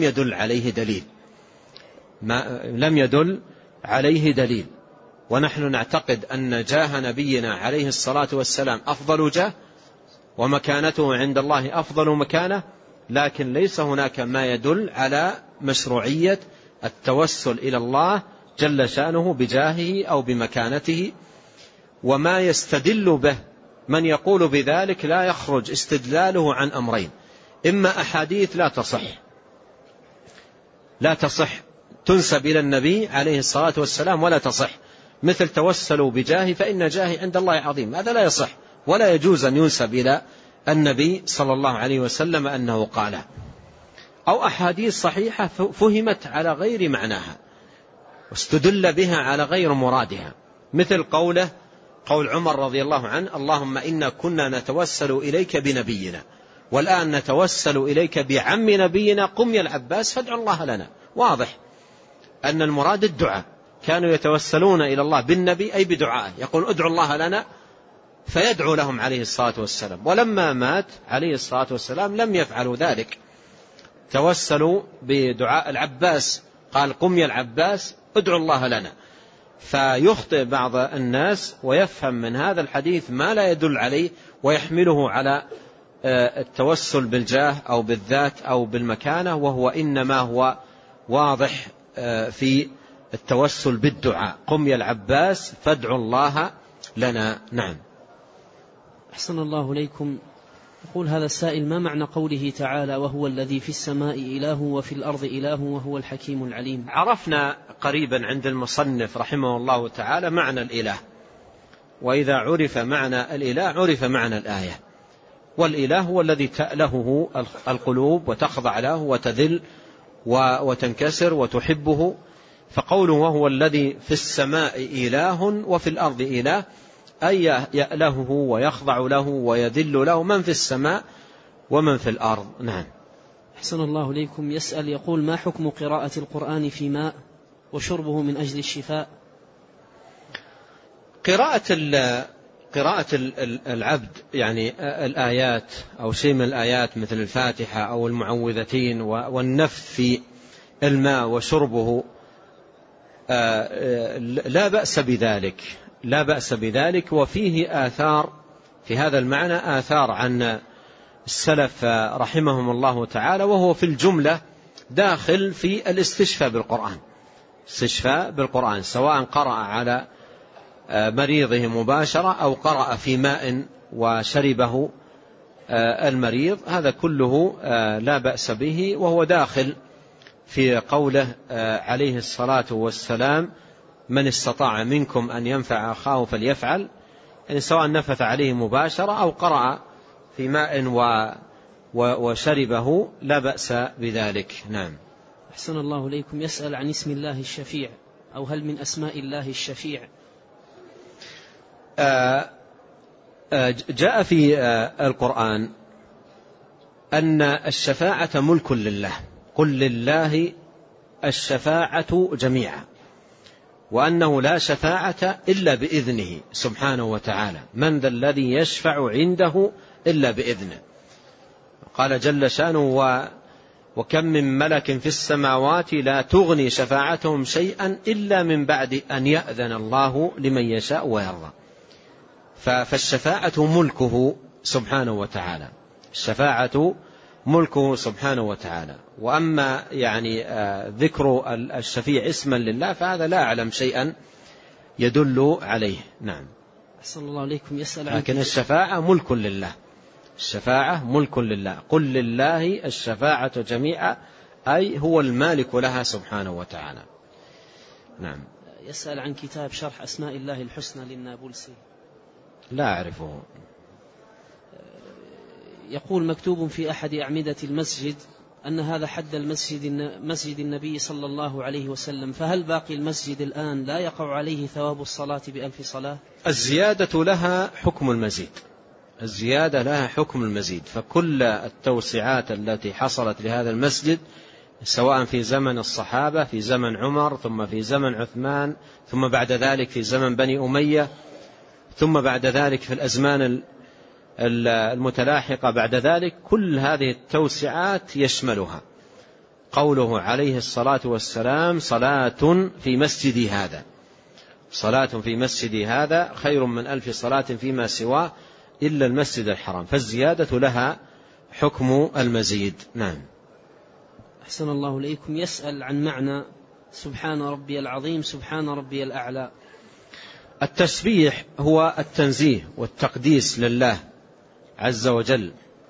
S2: يدل عليه دليل. ونحن نعتقد أن جاه نبينا عليه الصلاة والسلام أفضل جاه، ومكانته عند الله أفضل مكانة، لكن ليس هناك ما يدل على مشروعية التوسل إلى الله جل شأنه بجاهه أو بمكانته. وما يستدل به من يقول بذلك لا يخرج استدلاله عن أمرين: إما أحاديث لا تصح تنسب إلى النبي عليه الصلاة والسلام ولا تصح، مثل توسلوا بجاهي فإن جاهي عند الله عظيم، هذا لا يصح ولا يجوز أن ينسب إلى النبي صلى الله عليه وسلم أنه قاله. أو أحاديث صحيحة فهمت على غير معناها واستدل بها على غير مرادها، مثل قول عمر رضي الله عنه: اللهم إنا كنا نتوسل إليك بنبينا، والآن نتوسل إليك بعم نبينا قمي العباس فادعوا الله لنا. واضح أن المراد الدعاء، كانوا يتوسلون إلى الله بالنبي أي بدعائه، يقول ادعوا الله لنا فيدعو لهم عليه الصلاة والسلام. ولما مات عليه الصلاة والسلام لم يفعلوا ذلك، توسلوا بدعاء العباس، قال قم يا العباس ادعوا الله لنا. فيخطئ بعض الناس ويفهم من هذا الحديث ما لا يدل عليه ويحمله على التوسل بالجاه أو بالذات أو بالمكانة، وهو إنما هو واضح في التوسل بالدعاء: قم يا العباس فادعوا الله لنا. نعم.
S1: أحسن الله إليكم. يقول هذا السائل: ما معنى قوله تعالى: وهو الذي في السماء إله وفي الأرض إله وهو الحكيم العليم؟
S2: عرفنا قريبا عند المصنف رحمه الله تعالى معنى الإله، وإذا عرف معنى الإله عرف معنى الآية. والإله هو الذي تألهه القلوب وتخضع له وتذل وتنكسر وتحبه. فقوله وهو الذي في السماء إله وفي الأرض إله، أي يألهه ويخضع له ويذل له من في السماء ومن في الأرض. نعم.
S1: أحسن الله إليكم. يسأل يقول: ما حكم قراءة القرآن في ماء وشربه من أجل الشفاء؟
S2: قراءة العبد يعني الآيات أو شيء من الآيات مثل الفاتحة أو المعوذتين والنفث في الماء وشربه لا بأس بذلك، وفيه آثار في هذا المعنى، آثار عن السلف رحمهم الله تعالى، وهو في الجملة داخل في الاستشفاء بالقرآن، سواء قرأ على مريضه مباشرة أو قرأ في ماء وشربه المريض، هذا كله لا بأس به، وهو داخل في قوله عليه الصلاة والسلام: من استطاع منكم أن ينفع أخاه فليفعل، يعني سواء نفث عليه مباشرة أو قرأ في ماء وشربه لا بأس بذلك. نعم.
S1: أحسن الله إليكم. يسأل عن اسم الله الشفيع، أو هل من أسماء الله الشفيع؟
S2: جاء في القرآن أن الشفاعة ملك لله، قل لله الشفاعة جميعا، وأنه لا شفاعة إلا بإذنه سبحانه وتعالى، من ذا الذي يشفع عنده إلا بإذنه. قال جل شأنه: وكم من ملك في السماوات لا تغني شفاعتهم شيئا إلا من بعد أن يأذن الله لمن يشاء ويرضى. فالشفاعة ملكه سبحانه وتعالى، الشفاعة ملكه سبحانه وتعالى. وأما يعني ذكر الشفيع اسما لله فهذا لا أعلم شيئا يدل عليه. نعم.
S1: أحسن الله عليكم. يسأل
S2: لكن الشفاعة ملك لله، الشفاعة ملك لله. قل لله الشفاعة جميعا، أي هو المالك لها سبحانه وتعالى. نعم.
S1: يسأل عن كتاب شرح أسماء الله الحسنى للنابلسي.
S2: لا أعرفه.
S1: يقول مكتوب في أحد أعمدة المسجد أن هذا حد مسجد النبي صلى الله عليه وسلم، فهل باقي المسجد الآن لا يقع عليه ثواب الصلاة ب1000 صلاة؟
S2: الزيادة لها حكم المزيد، الزيادة لها حكم المزيد. فكل التوسعات التي حصلت لهذا المسجد سواء في زمن الصحابة، في زمن عمر، ثم في زمن عثمان، ثم بعد ذلك في زمن بني أمية، ثم بعد ذلك في الأزمان المتلاحقة بعد ذلك، كل هذه التوسعات يشملها قوله عليه الصلاة والسلام: صلاة في مسجدي هذا، صلاة في مسجدي هذا خير من 1000 صلاة فيما سواه إلا المسجد الحرام. فالزيادة لها حكم المزيد. نعم.
S1: أحسن الله إليكم. يسأل عن معنى سبحان ربي العظيم سبحان ربي الأعلى.
S2: التسبيح هو التنزيه والتقديس لله عز وجل،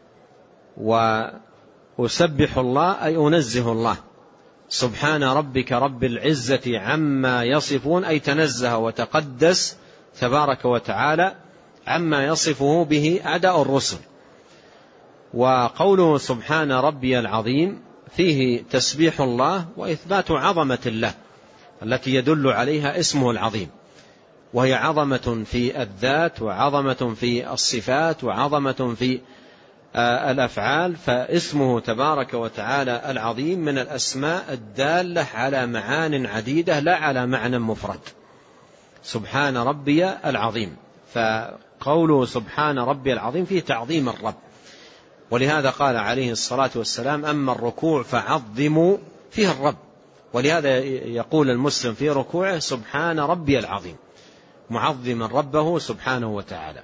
S2: وأسبح الله أي أنزه الله. سبحان ربك رب العزة عما يصفون، أي تنزه وتقدس تبارك وتعالى عما يصفه به أعداء الرسل. وقوله سبحان ربي العظيم فيه تسبيح الله وإثبات عظمة الله التي يدل عليها اسمه العظيم، وهي عظمة في الذات وعظمة في الصفات وعظمة في الأفعال. فاسمه تبارك وتعالى العظيم من الأسماء الدالة على معان عديدة لا على معنى مفرد. سبحان ربي العظيم، فقوله سبحان ربي العظيم فيه تعظيم الرب. ولهذا قال عليه الصلاة والسلام: أما الركوع فعظموا فيه الرب. ولهذا يقول المسلم في ركوعه: سبحان ربي العظيم، معظما ربه سبحانه وتعالى.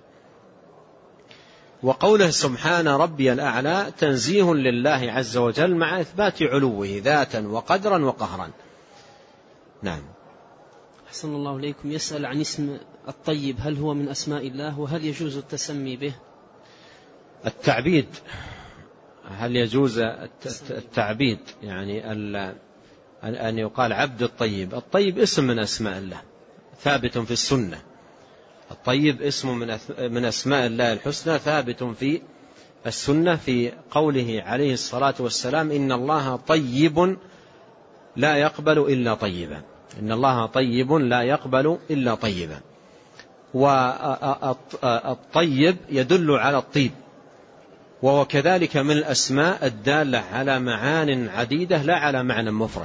S2: وقوله سبحان ربي الأعلى تنزيه لله عز وجل مع إثبات علوه ذاتا وقدرا وقهرا. نعم.
S1: أحسن الله إليكم. يسأل عن اسم الطيب، هل هو من أسماء الله، وهل يجوز التسمي به؟
S2: التعبيد، هل يجوز التعبيد؟ يعني أن يقال عبد الطيب. الطيب اسم من أسماء الله ثابت في السنة. الطيب اسم من أسماء الله الحسنى ثابت في السنة، في قوله عليه الصلاة والسلام: إن الله طيب لا يقبل إلا طيبا، إن الله طيب لا يقبل إلا طيبا. والطيب يدل على الطيب، وهو كذلك من الأسماء الدالة على معان عديدة لا على معنى مفرد.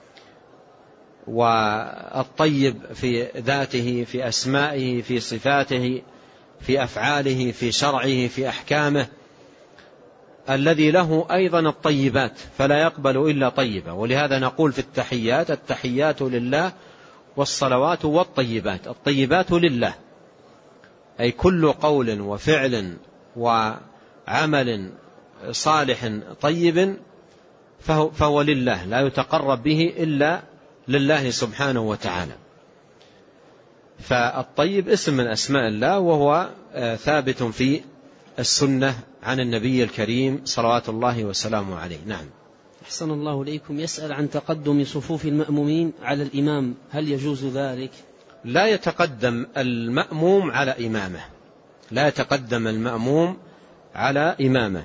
S2: والطيب في ذاته، في أسمائه، في صفاته، في أفعاله، في شرعه، في أحكامه، الذي له أيضا الطيبات فلا يقبل إلا طيبا. ولهذا نقول في التحيات: التحيات لله والصلوات والطيبات. الطيبات لله أي كل قول وفعل وعمل صالح طيب فهو لله، لا يتقرب به إلا لله سبحانه وتعالى. فالطيب اسم من أسماء الله، وهو ثابت في السنة عن النبي الكريم صلوات الله وسلامه عليه. نعم.
S1: أحسن الله إليكم. يسأل عن تقدم صفوف المأمومين على الإمام، هل يجوز ذلك؟
S2: لا يتقدم المأموم على إمامه، لا يتقدم المأموم على إمامه.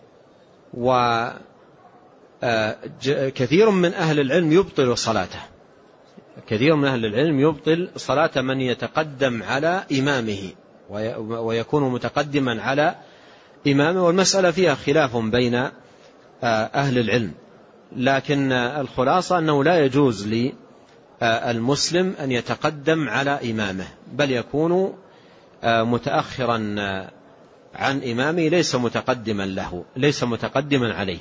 S2: وكثير من أهل العلم يبطل صلاته، كثير من أهل العلم يبطل صلاة من يتقدم على إمامه ويكون متقدما على إمامه. والمسألة فيها خلاف بين أهل العلم، لكن الخلاصة أنه لا يجوز للمسلم أن يتقدم على إمامه، بل يكون متأخرا عن إمامه، ليس متقدما له، ليس متقدما عليه.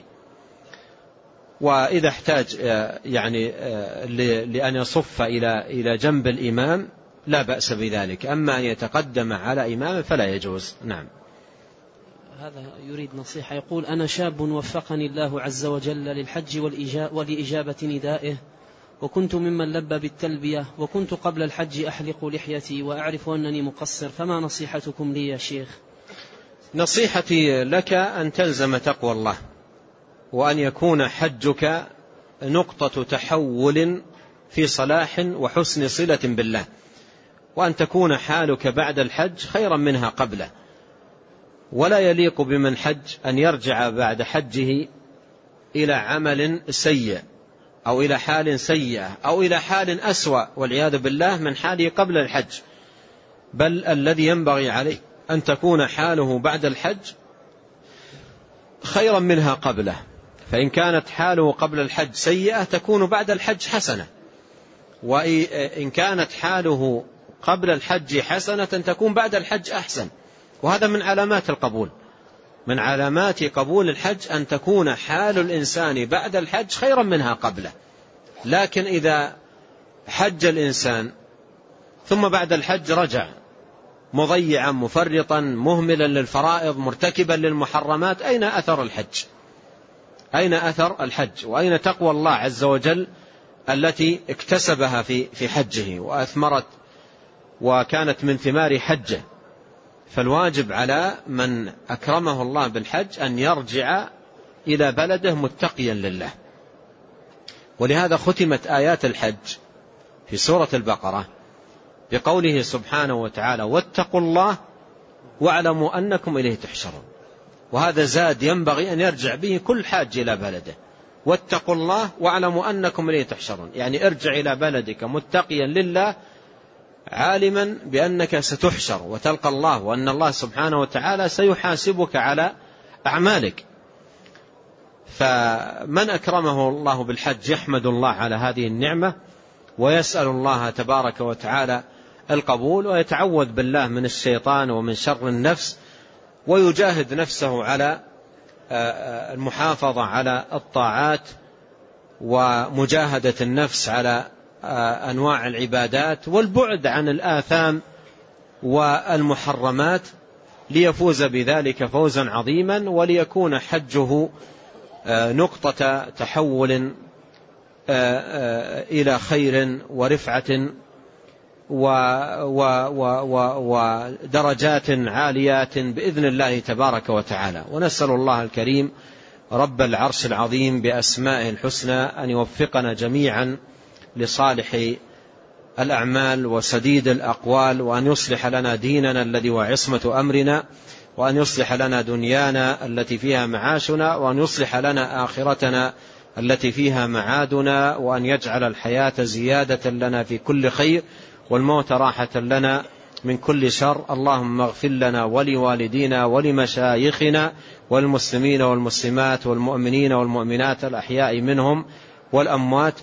S2: وإذا احتاج يعني لأن يصف إلى جنب الإمام لا بأس بذلك. أما أن يتقدم على إمامه فلا يجوز. نعم.
S1: هذا يريد نصيحة، يقول: أنا شاب وفقني الله عز وجل للحج ولإجابة ندائه، وكنت ممن لبى بالتلبية، وكنت قبل الحج أحلق لحيتي وأعرف أنني مقصر، فما نصيحتكم لي يا شيخ؟
S2: نصيحتي لك أن تلزم تقوى الله، وأن يكون حجك نقطة تحول في صلاح وحسن صلة بالله، وأن تكون حالك بعد الحج خيرا منها قبله. ولا يليق بمن حج أن يرجع بعد حجه إلى عمل سيء أو إلى حال سيئة أو إلى حال أسوأ والعياذ بالله من حاله قبل الحج، بل الذي ينبغي عليه أن تكون حاله بعد الحج خيرا منها قبله. فإن كانت حاله قبل الحج سيئة تكون بعد الحج حسنة، وإن كانت حاله قبل الحج حسنة تكون بعد الحج أحسن. وهذا من علامات القبول، من علامات قبول الحج أن تكون حال الإنسان بعد الحج خيرا منها قبله. لكن إذا حج الإنسان ثم بعد الحج رجع مضيعا مفرطا مهملا للفرائض مرتكبا للمحرمات، أين أثر الحج؟ أين أثر الحج؟ وأين تقوى الله عز وجل التي اكتسبها في حجه وأثمرت وكانت من ثمار حجه؟ فالواجب على من أكرمه الله بالحج أن يرجع إلى بلده متقيا لله. ولهذا ختمت آيات الحج في سورة البقرة بقوله سبحانه وتعالى: واتقوا الله واعلموا أنكم إليه تحشرون. وهذا زاد ينبغي أن يرجع به كل حاج إلى بلده. واتقوا الله واعلموا أنكم إليه تحشرون، يعني ارجع إلى بلدك متقيا لله عالما بأنك ستحشر وتلقى الله، وأن الله سبحانه وتعالى سيحاسبك على أعمالك. فمن أكرمه الله بالحج يحمد الله على هذه النعمة ويسأل الله تبارك وتعالى القبول، ويتعوذ بالله من الشيطان ومن شر النفس، ويجاهد نفسه على المحافظة على الطاعات ومجاهدة النفس على أنواع العبادات والبعد عن الآثام والمحرمات، ليفوز بذلك فوزا عظيما، وليكون حجه نقطة تحول إلى خير ورفعة ودرجات عاليات بإذن الله تبارك وتعالى. ونسأل الله الكريم رب العرش العظيم بأسمائه الحسنى أن يوفقنا جميعا لصالح الأعمال وسديد الأقوال، وأن يصلح لنا ديننا الذي هو عصمة أمرنا، وأن يصلح لنا دنيانا التي فيها معاشنا، وأن يصلح لنا آخرتنا التي فيها معادنا، وأن يجعل الحياة زيادة لنا في كل خير والموت راحة لنا من كل شر. اللهم اغفر لنا ولوالدينا ولمشايخنا والمسلمين والمسلمات والمؤمنين والمؤمنات الأحياء منهم والأموات.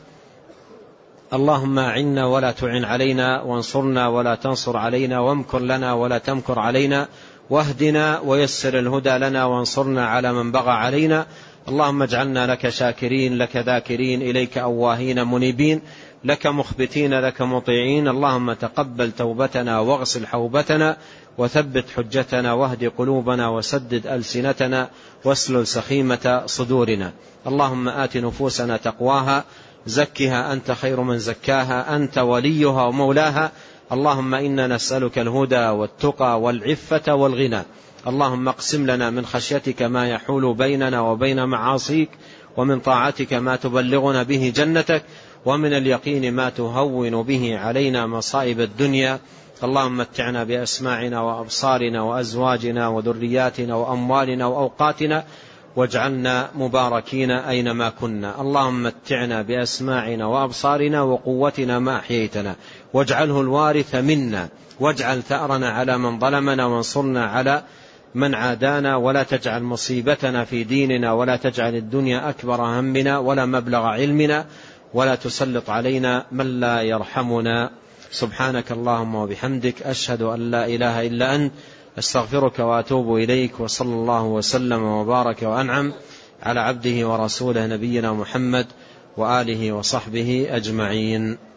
S2: اللهم أعنا ولا تعن علينا، وانصرنا ولا تنصر علينا، وامكر لنا ولا تمكر علينا، واهدنا ويسر الهدى لنا، وانصرنا على من بغى علينا. اللهم اجعلنا لك شاكرين، لك ذاكرين، إليك أواهين منيبين، لك مخبتين، لك مطيعين. اللهم تقبل توبتنا واغسل حوبتنا وثبت حجتنا واهد قلوبنا وسدد ألسنتنا واسلل سخيمة صدورنا. اللهم آت نفوسنا تقواها، زكها أنت خير من زكاها، أنت وليها ومولاها. اللهم إنا نسألك الهدى والتقى والعفة والغنى. اللهم اقسم لنا من خشيتك ما يحول بيننا وبين معاصيك، ومن طاعتك ما تبلغنا به جنتك، ومن اليقين ما تهون به علينا مصائب الدنيا. اللهم متعنا بأسماعنا وأبصارنا وأزواجنا وذرياتنا وأموالنا وأوقاتنا، واجعلنا مباركين أينما كنا. اللهم متعنا بأسماعنا وأبصارنا وقوتنا ما أحييتنا، واجعله الوارث منا، واجعل ثأرنا على من ظلمنا، وانصرنا على من عادانا، ولا تجعل مصيبتنا في ديننا، ولا تجعل الدنيا أكبر همنا ولا مبلغ علمنا، ولا تسلط علينا من لا يرحمنا. سبحانك اللهم وبحمدك، أشهد أن لا إله إلا أنت، أستغفرك وأتوب إليك. وصلى الله وسلم وبارك وأنعم على عبده ورسوله نبينا محمد وآله وصحبه أجمعين.